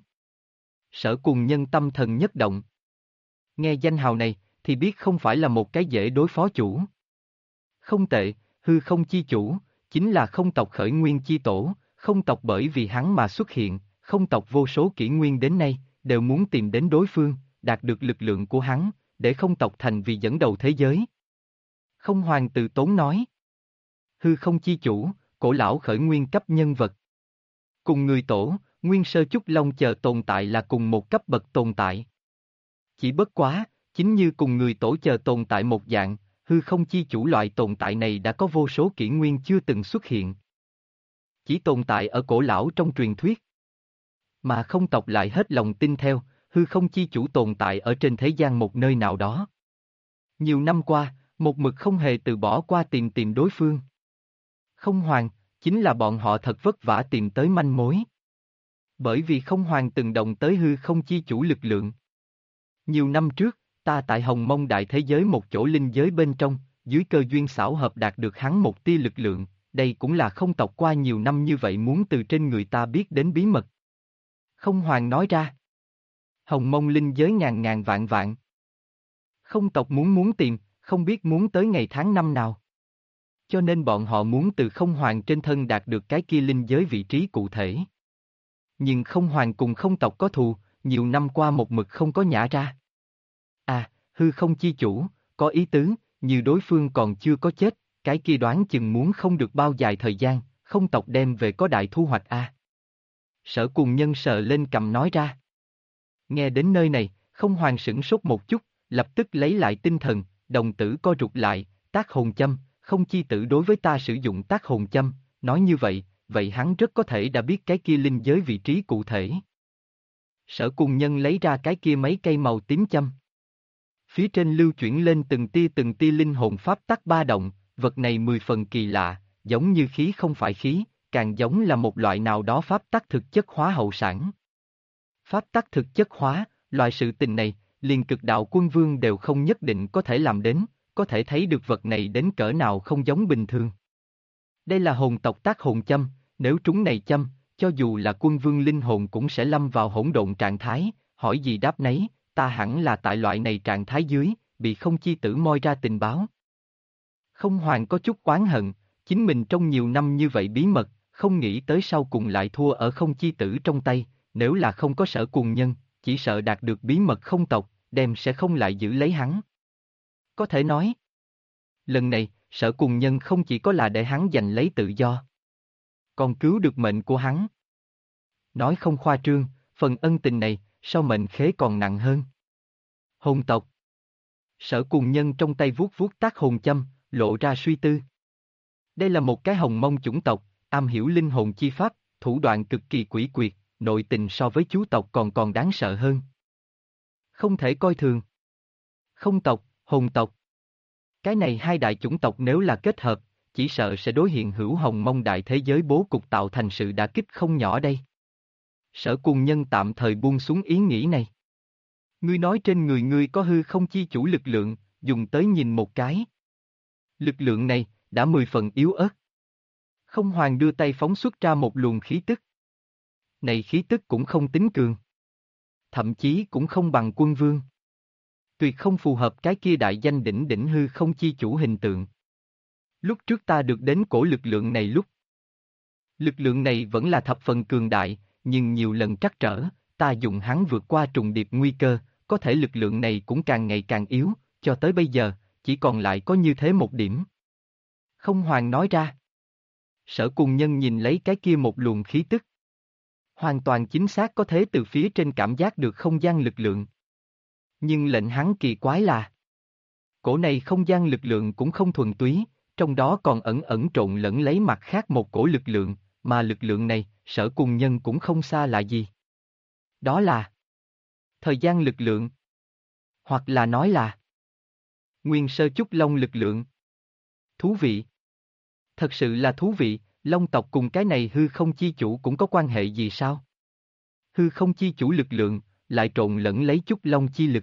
Sở Cùng Nhân tâm thần nhất động. Nghe danh hào này, thì biết không phải là một cái dễ đối phó chủ. Không tệ, hư không chi chủ, chính là Không tộc khởi nguyên chi tổ, Không tộc bởi vì hắn mà xuất hiện, Không tộc vô số kỷ nguyên đến nay, đều muốn tìm đến đối phương, đạt được lực lượng của hắn, để Không tộc thành vì dẫn đầu thế giới. Không Hoàng từ tốn nói. Hư không chi chủ, cổ lão khởi nguyên cấp nhân vật. Cùng người tổ, nguyên sơ Chúc Long chờ tồn tại là cùng một cấp bậc tồn tại. Chỉ bất quá, chính như cùng người tổ chờ tồn tại một dạng, hư không chi chủ loại tồn tại này đã có vô số kỷ nguyên chưa từng xuất hiện. Chỉ tồn tại ở cổ lão trong truyền thuyết. Mà Không tộc lại hết lòng tin theo, hư không chi chủ tồn tại ở trên thế gian một nơi nào đó. Nhiều năm qua, một mực không hề từ bỏ qua tìm đối phương. Không Hoàng, chính là bọn họ thật vất vả tìm tới manh mối. Bởi vì Không Hoàng từng động tới hư không chi chủ lực lượng. Nhiều năm trước, ta tại Hồng Mông Đại Thế Giới một chỗ linh giới bên trong, dưới cơ duyên xảo hợp đạt được hắn một tia lực lượng, đây cũng là Không tộc qua nhiều năm như vậy muốn từ trên người ta biết đến bí mật. Không Hoàng nói ra. Hồng Mông linh giới ngàn ngàn vạn vạn. Không tộc muốn tìm, không biết muốn tới ngày tháng năm nào. Cho nên bọn họ muốn từ Không Hoàng trên thân đạt được cái kia linh giới vị trí cụ thể. Nhưng Không Hoàng cùng Không tộc có thù, nhiều năm qua một mực không có nhả ra. À, hư không chi chủ, có ý tứ, như đối phương còn chưa có chết, cái kia đoán chừng muốn không được bao dài thời gian, Không tộc đem về có đại thu hoạch a. Sở Cùng Nhân sờ lên cầm nói ra. Nghe đến nơi này, Không Hoàng sửng sốt một chút, lập tức lấy lại tinh thần, đồng tử co rụt lại, tác hồn châm, Không Chi Tử đối với ta sử dụng tác hồn châm, nói như vậy, vậy hắn rất có thể đã biết cái kia linh giới vị trí cụ thể. Sở Cùng Nhân lấy ra cái kia mấy cây màu tím châm. Phía trên lưu chuyển lên từng tia linh hồn pháp tắc ba động, vật này 10 phần kỳ lạ, giống như khí không phải khí, càng giống là một loại nào đó pháp tắc thực chất hóa hậu sản. Pháp tắc thực chất hóa, loại sự tình này, liền cực đạo quân vương đều không nhất định có thể làm đến, có thể thấy được vật này đến cỡ nào không giống bình thường. Đây là hồn tộc tác hồn châm, nếu trúng này châm, cho dù là quân vương linh hồn cũng sẽ lâm vào hỗn độn trạng thái, hỏi gì đáp nấy, ta hẳn là tại loại này trạng thái dưới, bị Không Chi Tử moi ra tình báo. Không Hoàng có chút oán hận, chính mình trong nhiều năm như vậy bí mật, không nghĩ tới sau cùng lại thua ở Không Chi Tử trong tay, nếu là không có Sở Cùng Nhân, chỉ sợ đạt được bí mật Không tộc, đem sẽ không lại giữ lấy hắn. Có thể nói, lần này, Sở Cùng Nhân không chỉ có là để hắn giành lấy tự do, còn cứu được mệnh của hắn. Nói không khoa trương, phần ân tình này, sao mệnh khế còn nặng hơn? Hồn tộc. Sở Cùng Nhân trong tay vuốt vuốt tác hồn châm, lộ ra suy tư. Đây là một cái hồng mông chủng tộc, am hiểu linh hồn chi pháp, thủ đoạn cực kỳ quỷ quyệt, nội tình so với chú tộc còn đáng sợ hơn. Không thể coi thường. Không tộc, hồn tộc. Cái này hai đại chủng tộc nếu là kết hợp, chỉ sợ sẽ đối hiện hữu hồng mông đại thế giới bố cục tạo thành sự đả kích không nhỏ đây. Sở Cùng Nhân tạm thời buông xuống ý nghĩ này. Ngươi nói trên người ngươi có hư không chi chủ lực lượng, dùng tới nhìn một cái. Lực lượng này, đã 10 phần yếu ớt. Không Hoàng đưa tay phóng xuất ra một luồng khí tức. Này khí tức cũng không tính cường. Thậm chí cũng không bằng quân vương. Tuyệt không phù hợp cái kia đại danh đỉnh đỉnh hư không chi chủ hình tượng. Lúc trước ta được đến cổ lực lượng này lúc. Lực lượng này vẫn là thập phần cường đại, nhưng nhiều lần trắc trở, ta dùng hắn vượt qua trùng điệp nguy cơ, có thể lực lượng này cũng càng ngày càng yếu, cho tới bây giờ, chỉ còn lại có như thế một điểm. Không Hoàng nói ra. Sở Cùng Nhân nhìn lấy cái kia một luồng khí tức. Hoàn toàn chính xác có thể từ phía trên cảm giác được không gian lực lượng. Nhưng lệnh hắn kỳ quái là cổ này không gian lực lượng cũng không thuần túy, trong đó còn ẩn ẩn trộn lẫn lấy mặt khác một cổ lực lượng, mà lực lượng này, Sở Cùng Nhân cũng không xa lạ gì. Đó là thời gian lực lượng. Hoặc là nói là Nguyên Sơ Chúc Long lực lượng. Thú vị. Thật sự là thú vị, Long tộc cùng cái này hư không chi chủ cũng có quan hệ gì sao? Hư không chi chủ lực lượng, lại trộn lẫn lấy Chúc Long chi lực.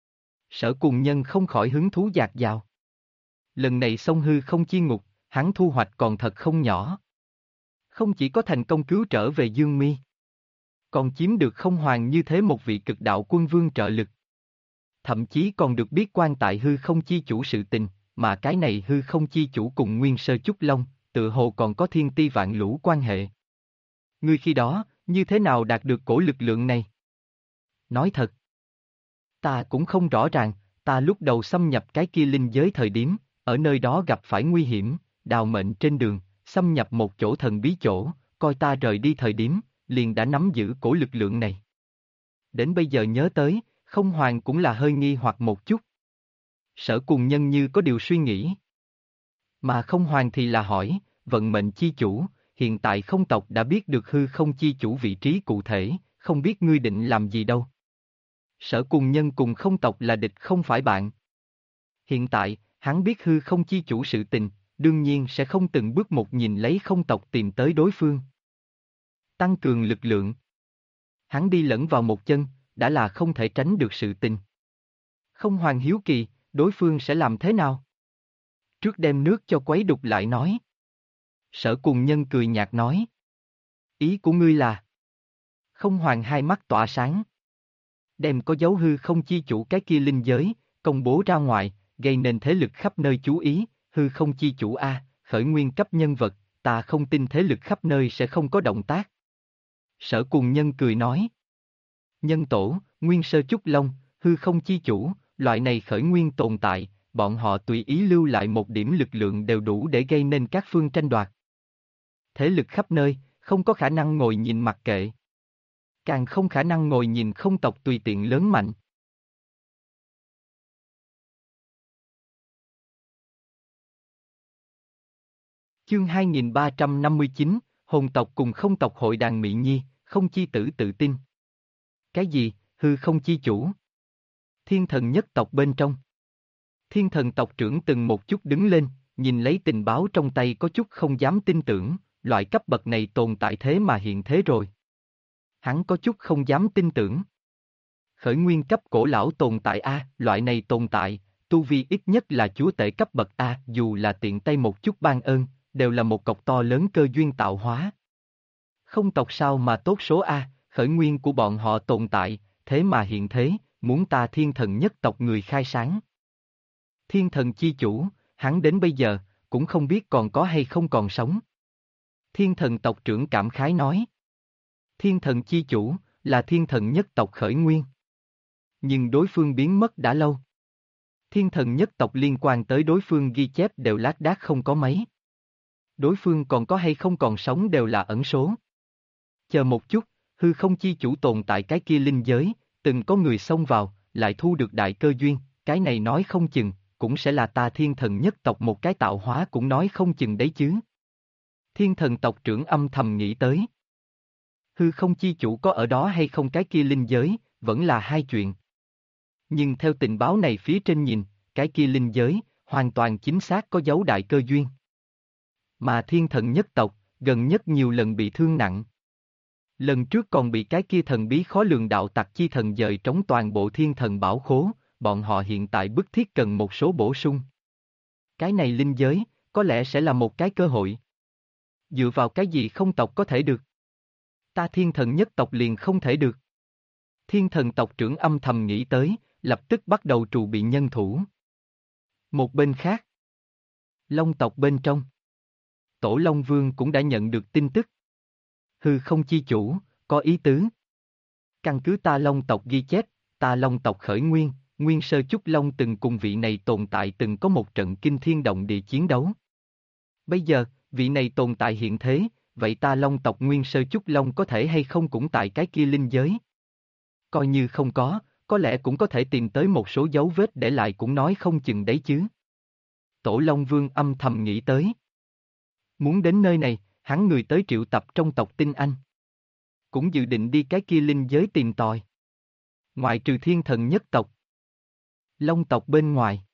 Sở Cùng Nhân không khỏi hứng thú dạt dào. Lần này xông hư không chi ngục, hắn thu hoạch còn thật không nhỏ. Không chỉ có thành công cứu trở về Dương Mi, còn chiếm được Không Hoàng như thế một vị cực đạo quân vương trợ lực. Thậm chí còn được biết quan tại hư không chi chủ sự tình, mà cái này hư không chi chủ cùng Nguyên Sơ Chúc Long, tự hồ còn có thiên ti vạn lũ quan hệ. Ngươi khi đó, như thế nào đạt được cổ lực lượng này? Nói thật, ta cũng không rõ ràng, ta lúc đầu xâm nhập cái kia linh giới thời điểm, ở nơi đó gặp phải nguy hiểm, đào mệnh trên đường, xâm nhập một chỗ thần bí chỗ, coi ta rời đi thời điểm, liền đã nắm giữ cổ lực lượng này. Đến bây giờ nhớ tới, Không Hoàng cũng là hơi nghi hoặc một chút. Sở Cùng Nhân như có điều suy nghĩ. Mà Không Hoàng thì là hỏi, vận mệnh chi chủ, hiện tại không tộc đã biết được hư không chi chủ vị trí cụ thể, không biết ngươi định làm gì đâu. Sở Cùng Nhân cùng không tộc là địch không phải bạn. Hiện tại, hắn biết hư không chi chủ sự tình, đương nhiên sẽ không từng bước một nhìn lấy không tộc tìm tới đối phương. Tăng cường lực lượng. Hắn đi lẫn vào một chân, đã là không thể tránh được sự tình. Không Hoàng hiếu kỳ, đối phương sẽ làm thế nào? Trước đem nước cho quấy đục lại nói. Sở Cùng Nhân cười nhạt nói. Ý của ngươi là? Không Hoàng hai mắt tỏa sáng. Đem có dấu hư không chi chủ cái kia linh giới, công bố ra ngoài, gây nên thế lực khắp nơi chú ý, hư không chi chủ A, khởi nguyên cấp nhân vật, ta không tin thế lực khắp nơi sẽ không có động tác. Sở Cùng Nhân cười nói. Nhân tổ, Nguyên Sơ Chúc Long, hư không chi chủ, loại này khởi nguyên tồn tại, bọn họ tùy ý lưu lại một điểm lực lượng đều đủ để gây nên các phương tranh đoạt. Thế lực khắp nơi, không có khả năng ngồi nhìn mặc kệ. Càng không khả năng ngồi nhìn không tộc tùy tiện lớn mạnh. Chương 2359, hồn tộc cùng không tộc hội đàn Mị Nhi, không chi tử tự tin. Cái gì, hư không chi chủ? Thiên thần nhất tộc bên trong. Thiên thần tộc trưởng từng một chút đứng lên, nhìn lấy tình báo trong tay có chút không dám tin tưởng, loại cấp bậc này tồn tại thế mà hiện thế rồi. Hắn có chút không dám tin tưởng. Khởi nguyên cấp cổ lão tồn tại A, loại này tồn tại, tu vi ít nhất là chúa tể cấp bậc A, dù là tiện tay một chút ban ơn, đều là một cọc to lớn cơ duyên tạo hóa. Không tộc sao mà tốt số A, khởi nguyên của bọn họ tồn tại, thế mà hiện thế, muốn ta thiên thần nhất tộc người khai sáng. Thiên thần chi chủ, hắn đến bây giờ, cũng không biết còn có hay không còn sống. Thiên thần tộc trưởng cảm khái nói. Thiên thần chi chủ, là thiên thần nhất tộc khởi nguyên. Nhưng đối phương biến mất đã lâu. Thiên thần nhất tộc liên quan tới đối phương ghi chép đều lác đác không có mấy. Đối phương còn có hay không còn sống đều là ẩn số. Chờ một chút, hư không chi chủ tồn tại cái kia linh giới, từng có người xông vào, lại thu được đại cơ duyên, cái này nói không chừng, cũng sẽ là ta thiên thần nhất tộc một cái tạo hóa cũng nói không chừng đấy chứ. Thiên thần tộc trưởng âm thầm nghĩ tới. Hư không chi chủ có ở đó hay không cái kia linh giới, vẫn là hai chuyện. Nhưng theo tình báo này phía trên nhìn, cái kia linh giới, hoàn toàn chính xác có dấu đại cơ duyên. Mà thiên thần nhất tộc, gần nhất nhiều lần bị thương nặng. Lần trước còn bị cái kia thần bí khó lường đạo tặc chi thần dời trống toàn bộ thiên thần bảo khố, bọn họ hiện tại bức thiết cần một số bổ sung. Cái này linh giới, có lẽ sẽ là một cái cơ hội. Dựa vào cái gì không tộc có thể được? Ta thiên thần nhất tộc liền không thể được. Thiên thần tộc trưởng âm thầm nghĩ tới, lập tức bắt đầu trù bị nhân thủ. Một bên khác, Long tộc bên trong, Tổ Long Vương cũng đã nhận được tin tức. Hư không chi chủ, có ý tứ. Căn cứ ta Long tộc ghi chép, ta Long tộc khởi nguyên, Nguyên Sơ Chúc Long từng cùng vị này tồn tại từng có một trận kinh thiên động địa chiến đấu. Bây giờ, vị này tồn tại hiện thế, vậy ta Long tộc Nguyên Sơ Chúc Long có thể hay không cũng tại cái kia linh giới? Coi như không có lẽ cũng có thể tìm tới một số dấu vết để lại cũng nói không chừng đấy chứ. Tổ Long Vương âm thầm nghĩ tới. Muốn đến nơi này, hắn người tới triệu tập trong tộc Tinh Anh. Cũng dự định đi cái kia linh giới tìm tòi. Ngoại trừ thiên thần nhất tộc, Long tộc bên ngoài.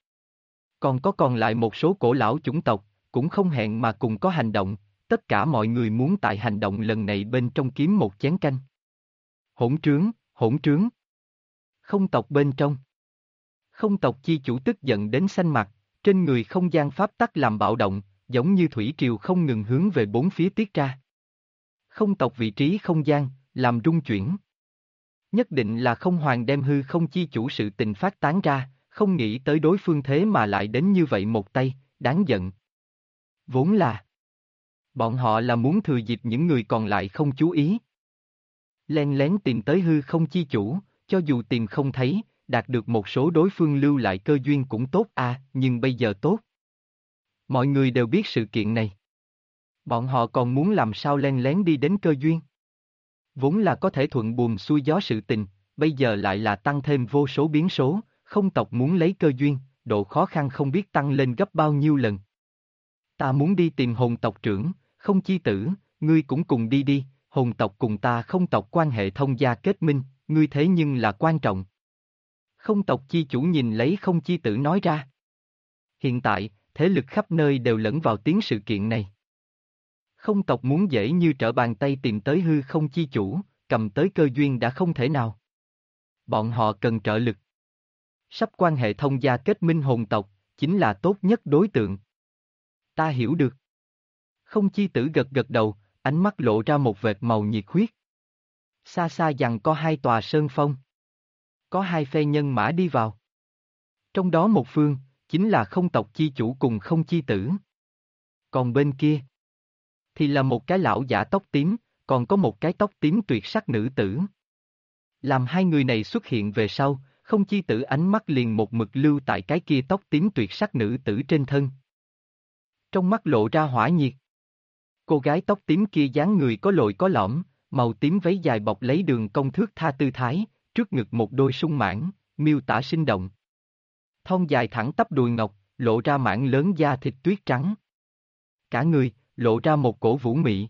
Còn lại một số cổ lão chủng tộc, cũng không hẹn mà cùng có hành động, tất cả mọi người muốn tại hành động lần này bên trong kiếm một chén canh. Hỗn trướng, hỗn trướng. Không tộc bên trong. Không tộc chi chủ tức giận đến xanh mặt, trên người không gian pháp tắc làm bạo động, giống như thủy triều không ngừng hướng về bốn phía tiết ra. Không tộc vị trí không gian, làm rung chuyển. Nhất định là không hoàng đem hư không chi chủ sự tình phát tán ra, không nghĩ tới đối phương thế mà lại đến như vậy một tay, đáng giận. Vốn là bọn họ là muốn thừa dịp những người còn lại không chú ý. Len lén tìm tới hư không chi chủ, cho dù tìm không thấy, đạt được một số đối phương lưu lại cơ duyên cũng tốt nhưng bây giờ tốt. Mọi người đều biết sự kiện này. Bọn họ còn muốn làm sao len lén đi đến cơ duyên. Vốn là có thể thuận buồm xuôi gió sự tình, bây giờ lại là tăng thêm vô số biến số, không tộc muốn lấy cơ duyên, độ khó khăn không biết tăng lên gấp bao nhiêu lần. Ta muốn đi tìm hồn tộc trưởng, không chi tử, ngươi cũng cùng đi đi, hồn tộc cùng ta không tộc quan hệ thông gia kết minh, ngươi thế nhưng là quan trọng. Không tộc chi chủ nhìn lấy không chi tử nói ra. Hiện tại, thế lực khắp nơi đều lẫn vào tiếng sự kiện này. Không tộc muốn dễ như trở bàn tay tìm tới hư không chi chủ, cầm tới cơ duyên đã không thể nào. Bọn họ cần trợ lực. Sắp quan hệ thông gia kết minh hồn tộc, chính là tốt nhất đối tượng. Ta hiểu được. Không chi tử gật gật đầu, ánh mắt lộ ra một vệt màu nhiệt huyết. Xa xa giằng có hai tòa sơn phong. Có hai phe nhân mã đi vào. Trong đó một phương, chính là không tộc chi chủ cùng không chi tử. Còn bên kia, thì là một cái lão giả tóc tím, còn có một cái tóc tím tuyệt sắc nữ tử. Làm hai người này xuất hiện về sau, không chi tử ánh mắt liền một mực lưu tại cái kia tóc tím tuyệt sắc nữ tử trên thân. Trong mắt lộ ra hỏa nhiệt. Cô gái tóc tím kia dáng người có lồi có lõm, màu tím váy dài bọc lấy đường cong thước tha tư thái, trước ngực một đôi sung mãn, miêu tả sinh động. Thon dài thẳng tắp đùi ngọc, lộ ra mảng lớn da thịt tuyết trắng. Cả người, lộ ra một cổ vũ mị.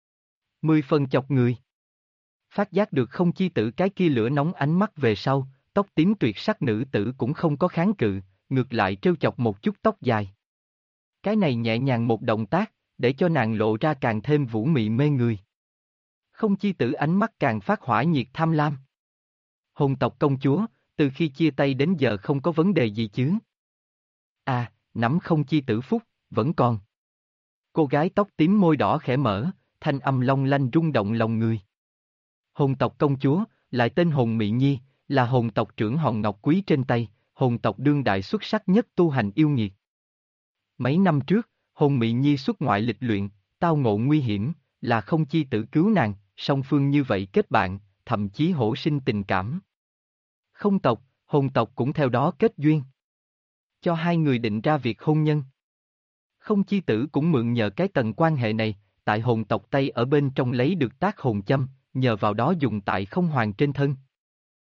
10 phần chọc người. Phát giác được không chi tử cái kia lửa nóng ánh mắt về sau, tóc tím tuyệt sắc nữ tử cũng không có kháng cự, ngược lại trêu chọc một chút tóc dài. Cái này nhẹ nhàng một động tác, để cho nàng lộ ra càng thêm vũ mị mê người. Không chi tử ánh mắt càng phát hỏa nhiệt tham lam. Hồn tộc công chúa, từ khi chia tay đến giờ không có vấn đề gì chứ? Nắm không chi tử phúc, vẫn còn. Cô gái tóc tím môi đỏ khẽ mở, thanh âm long lanh rung động lòng người. Hồn tộc công chúa, lại tên Hồn Mị Nhi, là hồn tộc trưởng hòn ngọc quý trên tay, hồn tộc đương đại xuất sắc nhất tu hành yêu nghiệt. Mấy năm trước, Hồn Mị Nhi xuất ngoại lịch luyện, tao ngộ nguy hiểm, là không chi tử cứu nàng, song phương như vậy kết bạn, thậm chí hổ sinh tình cảm. Không tộc, hồn tộc cũng theo đó kết duyên. Cho hai người định ra việc hôn nhân. Không chi tử cũng mượn nhờ cái tầng quan hệ này, tại hồn tộc Tây ở bên trong lấy được tác hồn châm, nhờ vào đó dùng tại không hoàng trên thân.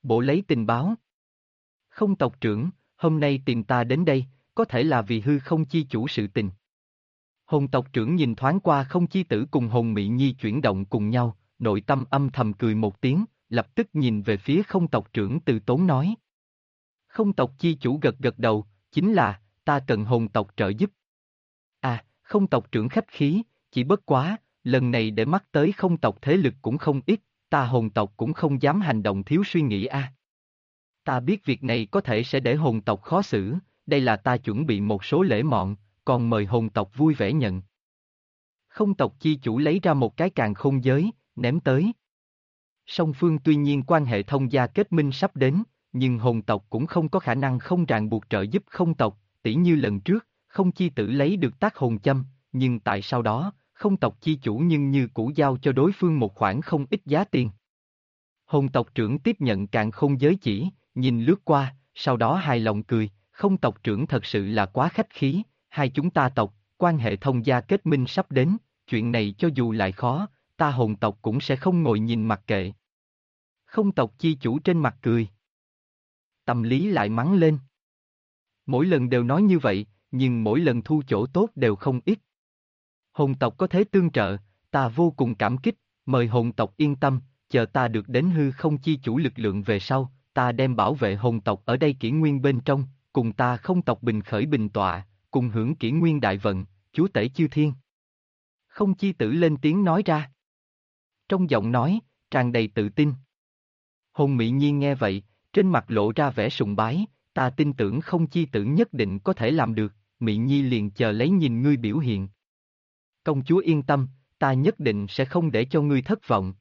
Bộ lấy tình báo. Không tộc trưởng, hôm nay tìm ta đến đây, có thể là vì hư không chi chủ sự tình. Hồn tộc trưởng nhìn thoáng qua không chi tử cùng hồn mị nhi chuyển động cùng nhau, nội tâm âm thầm cười một tiếng, lập tức nhìn về phía không tộc trưởng từ tốn nói. Không tộc chi chủ gật gật đầu, chính là, ta cần hồn tộc trợ giúp. À, không tộc trưởng khách khí, chỉ bất quá, lần này để mắt tới không tộc thế lực cũng không ít, ta hồn tộc cũng không dám hành động thiếu suy nghĩ a. Ta biết việc này có thể sẽ để hồn tộc khó xử, đây là ta chuẩn bị một số lễ mọn, còn mời hồn tộc vui vẻ nhận. Không tộc chi chủ lấy ra một cái càn khôn giới, ném tới. Song phương tuy nhiên quan hệ thông gia kết minh sắp đến, nhưng hồn tộc cũng không có khả năng không ràng buộc trợ giúp không tộc, tỉ như lần trước, không chi tử lấy được tác hồn châm, nhưng tại sau đó, không tộc chi chủ nhưng như cũ giao cho đối phương một khoản không ít giá tiền. Hồn tộc trưởng tiếp nhận càn khôn giới chỉ, nhìn lướt qua, sau đó hài lòng cười, không tộc trưởng thật sự là quá khách khí, hai chúng ta tộc, quan hệ thông gia kết minh sắp đến, chuyện này cho dù lại khó, ta hồn tộc cũng sẽ không ngồi nhìn mặc kệ. Không tộc chi chủ trên mặt cười. Tâm lý lại mắng lên. Mỗi lần đều nói như vậy, nhưng mỗi lần thu chỗ tốt đều không ít. Hồn tộc có thế tương trợ, ta vô cùng cảm kích, mời hồn tộc yên tâm, chờ ta được đến hư không chi chủ lực lượng về sau, ta đem bảo vệ hồn tộc ở đây kỷ nguyên bên trong, cùng ta không tộc bình khởi bình tọa, cùng hưởng kỷ nguyên đại vận, chúa tể chư thiên. Không chi tử lên tiếng nói ra. Trong giọng nói, tràn đầy tự tin. Hồn Mị Nhi nghe vậy, trên mặt lộ ra vẻ sùng bái, ta tin tưởng không chi tử nhất định có thể làm được, Mị Nhi liền chờ lấy nhìn ngươi biểu hiện. Công chúa yên tâm, ta nhất định sẽ không để cho ngươi thất vọng.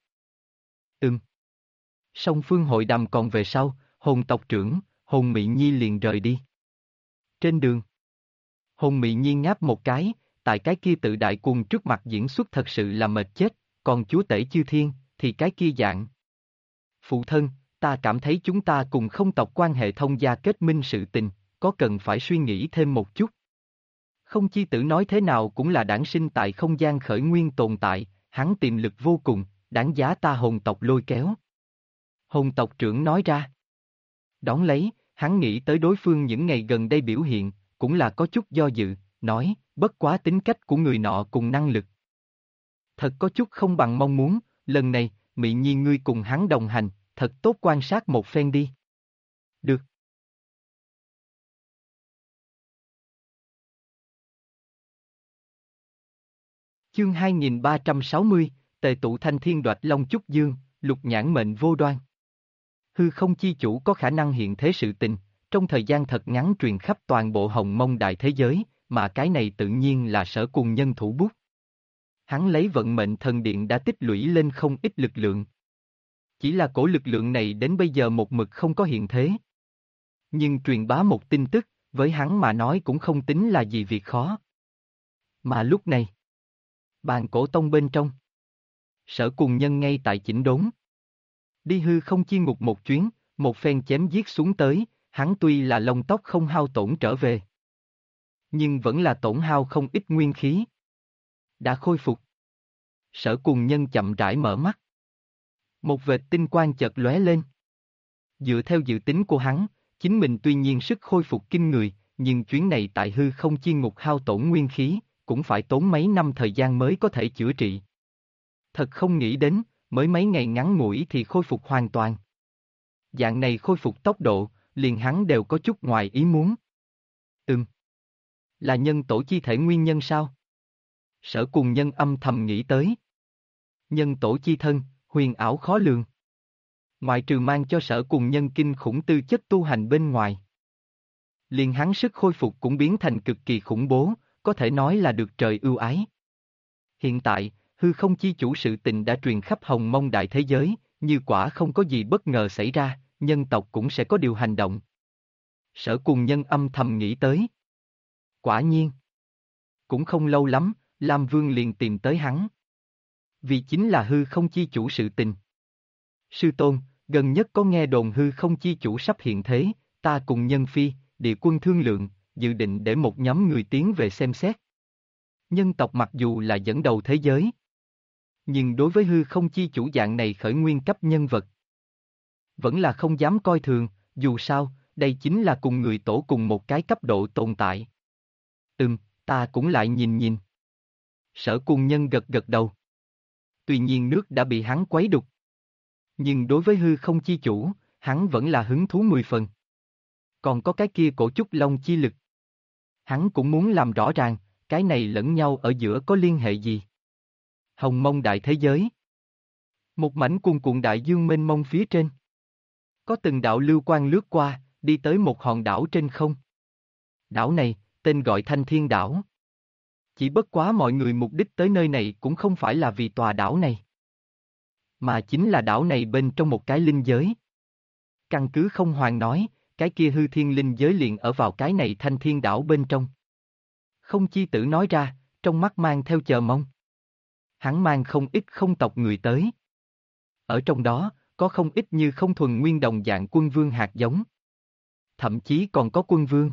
Song phương hội đàm còn về sau, hồn tộc trưởng, hồn Mị Nhi liền rời đi. Trên đường, hồn Mị Nhi ngáp một cái, tại cái kia tự đại cuồng trước mặt diễn xuất thật sự là mệt chết, còn chúa tể chư thiên, thì cái kia dạng. Phụ thân, ta cảm thấy chúng ta cùng không tộc quan hệ thông gia kết minh sự tình, có cần phải suy nghĩ thêm một chút. Không chi tử nói thế nào cũng là đản sinh tại không gian khởi nguyên tồn tại, hắn tiềm lực vô cùng, đáng giá ta hồn tộc lôi kéo. Hồn tộc trưởng nói ra. Đón lấy, hắn nghĩ tới đối phương những ngày gần đây biểu hiện, cũng là có chút do dự, nói, bất quá tính cách của người nọ cùng năng lực. Thật có chút không bằng mong muốn, lần này, Mị Nhi ngươi cùng hắn đồng hành, thật tốt quan sát một phen đi. Được. Chương 2360, Tề tụ thanh thiên đoạt long chúc dương, lục nhãn mệnh vô đoan. Hư không chi chủ có khả năng hiện thế sự tình, trong thời gian thật ngắn truyền khắp toàn bộ hồng mông đại thế giới, mà cái này tự nhiên là Sở Cùng Nhân thủ bút. Hắn lấy vận mệnh thần điện đã tích lũy lên không ít lực lượng. Chỉ là cổ lực lượng này đến bây giờ một mực không có hiện thế. Nhưng truyền bá một tin tức, với hắn mà nói cũng không tính là gì việc khó. Mà lúc này, bàn cổ tông bên trong, Sở Cùng Nhân ngay tại chỉnh đốn. Đi hư không chi ngục một chuyến, một phen chém giết xuống tới, hắn tuy là lông tóc không hao tổn trở về. Nhưng vẫn là tổn hao không ít nguyên khí. Đã khôi phục. Sở Cùng Nhân chậm rãi mở mắt. Một vệt tinh quang chợt lóe lên. Dựa theo dự tính của hắn, chính mình tuy nhiên sức khôi phục kinh người, nhưng chuyến này tại hư không chi ngục hao tổn nguyên khí, cũng phải tốn mấy năm thời gian mới có thể chữa trị. Thật không nghĩ đến, mới mấy ngày ngắn ngủi thì khôi phục hoàn toàn. Dạng này khôi phục tốc độ, liền hắn đều có chút ngoài ý muốn. Là nhân tổ chi thể nguyên nhân sao? Sở Cùng Nhân âm thầm nghĩ tới. Nhân tổ chi thân, huyền ảo khó lường. Ngoại trừ mang cho Sở Cùng Nhân kinh khủng tư chất tu hành bên ngoài. Liền hắn sức khôi phục cũng biến thành cực kỳ khủng bố, có thể nói là được trời ưu ái. Hiện tại, hư không chi chủ sự tình đã truyền khắp hồng mông đại thế giới, như quả không có gì bất ngờ xảy ra, nhân tộc cũng sẽ có điều hành động. Sở Cùng Nhân âm thầm nghĩ tới. Quả nhiên. Cũng không lâu lắm, Lam Vương liền tìm tới hắn. Vì chính là hư không chi chủ sự tình. Sư tôn, gần nhất có nghe đồn hư không chi chủ sắp hiện thế, ta cùng Nhân Phi, địa quân thương lượng, dự định để một nhóm người tiến về xem xét. Nhân tộc mặc dù là dẫn đầu thế giới, nhưng đối với hư không chi chủ dạng này khởi nguyên cấp nhân vật, vẫn là không dám coi thường, dù sao, đây chính là cùng người tổ cùng một cái cấp độ tồn tại. Ta cũng lại nhìn nhìn. Sở Cung Nhân gật gật đầu. Tuy nhiên nước đã bị hắn quấy đục. Nhưng đối với hư không chi chủ, hắn vẫn là hứng thú 10 phần. Còn có cái kia cổ trúc long chi lực. Hắn cũng muốn làm rõ ràng, cái này lẫn nhau ở giữa có liên hệ gì. Hồng Mông đại thế giới. Một mảnh cuồn cuộn đại dương mênh mông phía trên. Có từng đạo lưu quang lướt qua, đi tới một hòn đảo trên không. Đảo này, tên gọi Thanh Thiên Đảo. Chỉ bất quá mọi người mục đích tới nơi này cũng không phải là vì tòa đảo này. Mà chính là đảo này bên trong một cái linh giới. Căn cứ không hoàng nói, cái kia hư thiên linh giới liền ở vào cái này Thanh Thiên Đảo bên trong. Không chi tử nói ra, trong mắt mang theo chờ mong. Hắn mang không ít không tộc người tới. Ở trong đó, có không ít như không thuần nguyên đồng dạng quân vương hạt giống. Thậm chí còn có quân vương.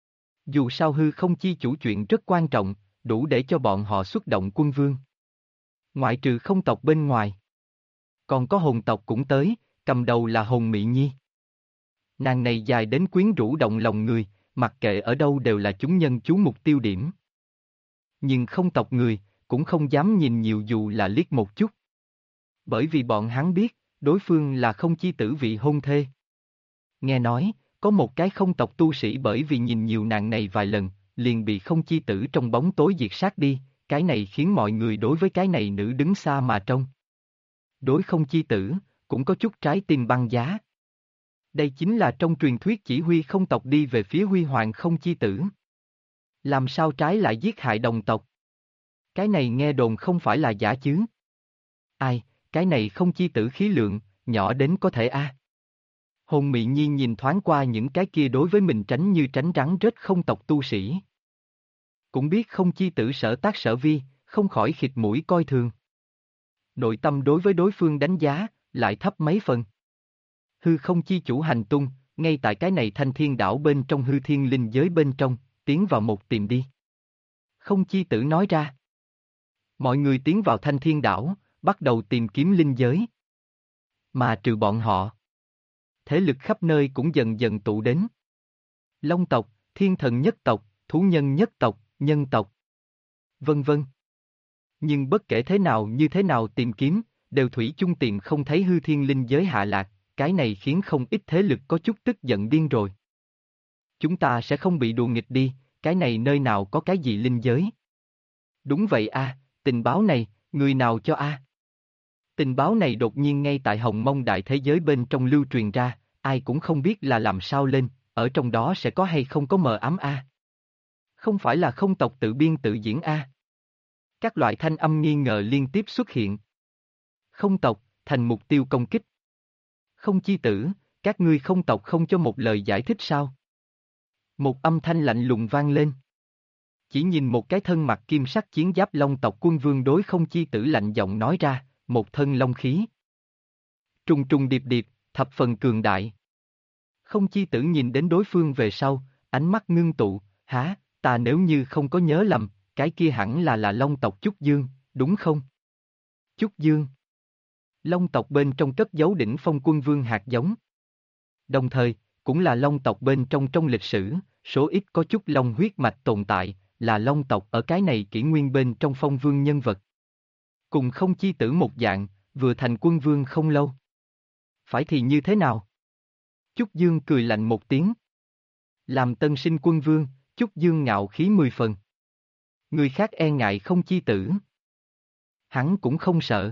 Dù sao hư không chi chủ chuyện rất quan trọng, đủ để cho bọn họ xuất động quân vương. Ngoại trừ không tộc bên ngoài. Còn có hồn tộc cũng tới, cầm đầu là Hồn Mị Nhi. Nàng này dài đến quyến rũ động lòng người, mặc kệ ở đâu đều là chúng nhân chú mục tiêu điểm. Nhưng không tộc người, cũng không dám nhìn nhiều dù là liếc một chút. Bởi vì bọn hắn biết, đối phương là không chi tử vị hôn thê. Nghe nói, có một cái không tộc tu sĩ bởi vì nhìn nhiều nàng này vài lần, liền bị không chi tử trong bóng tối diệt sát đi, cái này khiến mọi người đối với cái này nữ đứng xa mà trông. Đối không chi tử, cũng có chút trái tim băng giá. Đây chính là trong truyền thuyết chỉ huy không tộc đi về phía huy hoàng không chi tử. Làm sao trái lại giết hại đồng tộc? Cái này nghe đồn không phải là giả chứ? Ai, cái này không chi tử khí lượng, nhỏ đến có thể a. Hồn Mị Nhi nhìn thoáng qua những cái kia đối với mình tránh như tránh rắn rết không tộc tu sĩ. Cũng biết không chi tử sở tác sở vi, không khỏi khịt mũi coi thường. Nội tâm đối với đối phương đánh giá, lại thấp mấy phần. Hư không chi chủ hành tung, ngay tại cái này Thanh Thiên Đảo bên trong hư thiên linh giới bên trong, tiến vào một tìm đi. Không chi tử nói ra. Mọi người tiến vào Thanh Thiên Đảo, bắt đầu tìm kiếm linh giới. Mà trừ bọn họ, thế lực khắp nơi cũng dần dần tụ đến. Long tộc, thiên thần nhất tộc, thú nhân nhất tộc, nhân tộc, vân vân. Nhưng bất kể thế nào như thế nào tìm kiếm, đều thủy chung tìm không thấy hư thiên linh giới hạ lạc, cái này khiến không ít thế lực có chút tức giận điên rồi. Chúng ta sẽ không bị đùa nghịch đi, cái này nơi nào có cái gì linh giới. Đúng vậy a, tình báo này, người nào cho a? Tình báo này đột nhiên ngay tại Hồng Mông đại thế giới bên trong lưu truyền ra, ai cũng không biết là làm sao lên, ở trong đó sẽ có hay không có mờ ám a. Không phải là không tộc tự biên tự diễn a. Các loại thanh âm nghi ngờ liên tiếp xuất hiện. Không tộc, thành mục tiêu công kích. Không chi tử, các ngươi không tộc không cho một lời giải thích sao? Một âm thanh lạnh lùng vang lên. Chỉ nhìn một cái thân mặc kim sắc chiến giáp long tộc quân vương đối không chi tử lạnh giọng nói ra, một thân long khí. Trùng trùng điệp điệp, thập phần cường đại. Không chi tử nhìn đến đối phương về sau, ánh mắt ngưng tụ, há, ta nếu như không có nhớ lầm, cái kia hẳn là long tộc Chúc Dương, đúng không? Chúc Dương. Long tộc bên trong cất giấu đỉnh phong quân vương hạt giống. Đồng thời, cũng là long tộc bên trong lịch sử, số ít có chút long huyết mạch tồn tại, là long tộc ở cái này kỷ nguyên bên trong phong vương nhân vật. Cùng không chi tử một dạng, vừa thành quân vương không lâu. Phải thì như thế nào? Chúc Dương cười lạnh một tiếng. Làm tân sinh quân vương, Chúc Dương ngạo khí 10 phần. Người khác e ngại không chi tử. Hắn cũng không sợ.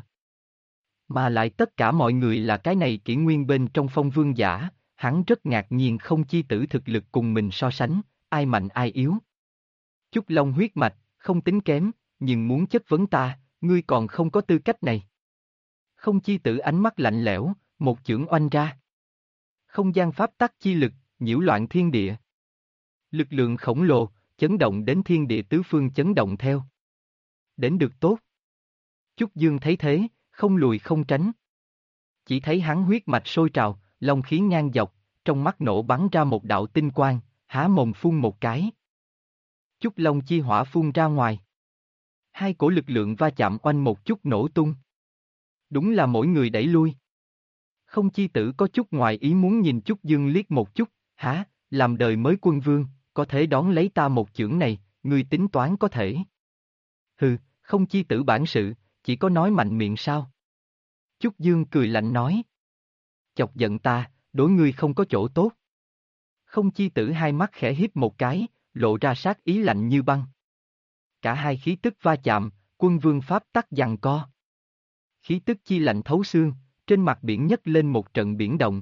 Mà lại tất cả mọi người là cái này kỷ nguyên bên trong phong vương giả, hắn rất ngạc nhiên không chi tử thực lực cùng mình so sánh, ai mạnh ai yếu. Chúc Long huyết mạch, không tính kém, nhưng muốn chất vấn ta, ngươi còn không có tư cách này. Không chi tử ánh mắt lạnh lẽo, một chưởng oanh ra. Không gian pháp tắc chi lực, nhiễu loạn thiên địa. Lực lượng khổng lồ, chấn động đến thiên địa tứ phương chấn động theo. Đến được tốt. Chúc Dương thấy thế, không lùi không tránh. Chỉ thấy hắn huyết mạch sôi trào, long khí ngang dọc, trong mắt nổ bắn ra một đạo tinh quang, há mồm phun một cái. Chúc Long chi hỏa phun ra ngoài. Hai cổ lực lượng va chạm oanh một chút nổ tung. Đúng là mỗi người đẩy lui. Không chi tử có chút ngoài ý muốn nhìn Trúc Dương liếc một chút, hả, làm đời mới quân vương, có thể đón lấy ta một chưởng này, ngươi tính toán có thể. Hừ, không chi tử bản sự, chỉ có nói mạnh miệng sao? Trúc Dương cười lạnh nói. Chọc giận ta, đối ngươi không có chỗ tốt. Không chi tử hai mắt khẽ híp một cái, lộ ra sát ý lạnh như băng. Cả hai khí tức va chạm, quân vương pháp tắc giằng co. Khí tức chi lạnh thấu xương, trên mặt biển nhấc lên một trận biển động.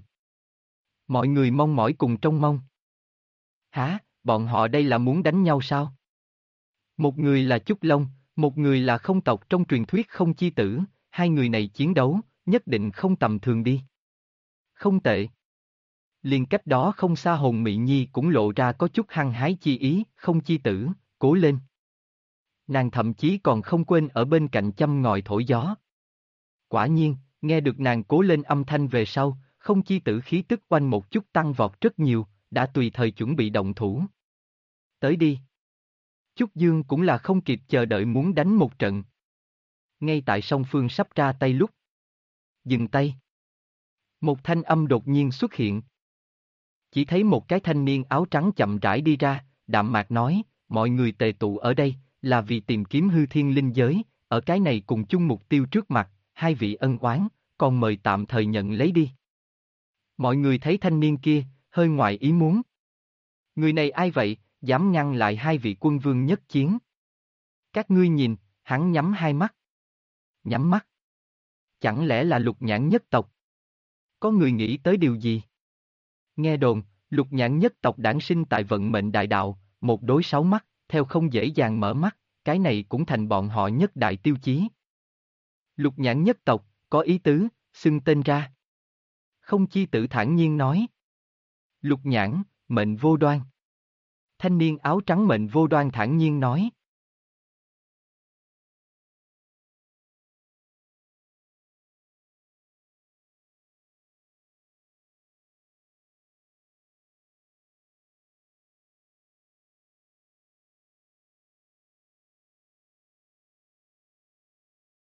Mọi người mong mỏi cùng trông mong. Hả, bọn họ đây là muốn đánh nhau sao? Một người là Trúc Long, một người là không tộc trong truyền thuyết không chi tử, hai người này chiến đấu, nhất định không tầm thường đi. Không tệ. Liền cách đó không xa Hồn Mị Nhi cũng lộ ra có chút hăng hái chi ý, không chi tử, cố lên. Nàng thậm chí còn không quên ở bên cạnh châm ngòi thổi gió. Quả nhiên, nghe được nàng cố lên âm thanh về sau, không chi tử khí tức oanh một chút tăng vọt rất nhiều, đã tùy thời chuẩn bị động thủ. Tới đi. Trúc Dương cũng là không kịp chờ đợi muốn đánh một trận. Ngay tại song phương sắp ra tay lúc. Dừng tay. Một thanh âm đột nhiên xuất hiện. Chỉ thấy một cái thanh niên áo trắng chậm rãi đi ra, đạm mạc nói, mọi người tề tụ ở đây, là vì tìm kiếm hư thiên linh giới, ở cái này cùng chung mục tiêu trước mặt, hai vị ân oán, còn mời tạm thời nhận lấy đi. Mọi người thấy thanh niên kia, hơi ngoài ý muốn. Người này ai vậy, dám ngăn lại hai vị quân vương nhất chiến? Các ngươi nhìn, hắn nhắm hai mắt. Nhắm mắt. Chẳng lẽ là Lục Nhãn nhất tộc? Có người nghĩ tới điều gì? Nghe đồn, Lục Nhãn nhất tộc đản sinh tại vận mệnh đại đạo, một đối sáu mắt, theo không dễ dàng mở mắt, cái này cũng thành bọn họ nhất đại tiêu chí. Lục Nhãn nhất tộc, có ý tứ, xưng tên ra. Không chi tử thản nhiên nói. Lục Nhãn, mệnh vô đoan. Thanh niên áo trắng mệnh vô đoan thản nhiên nói.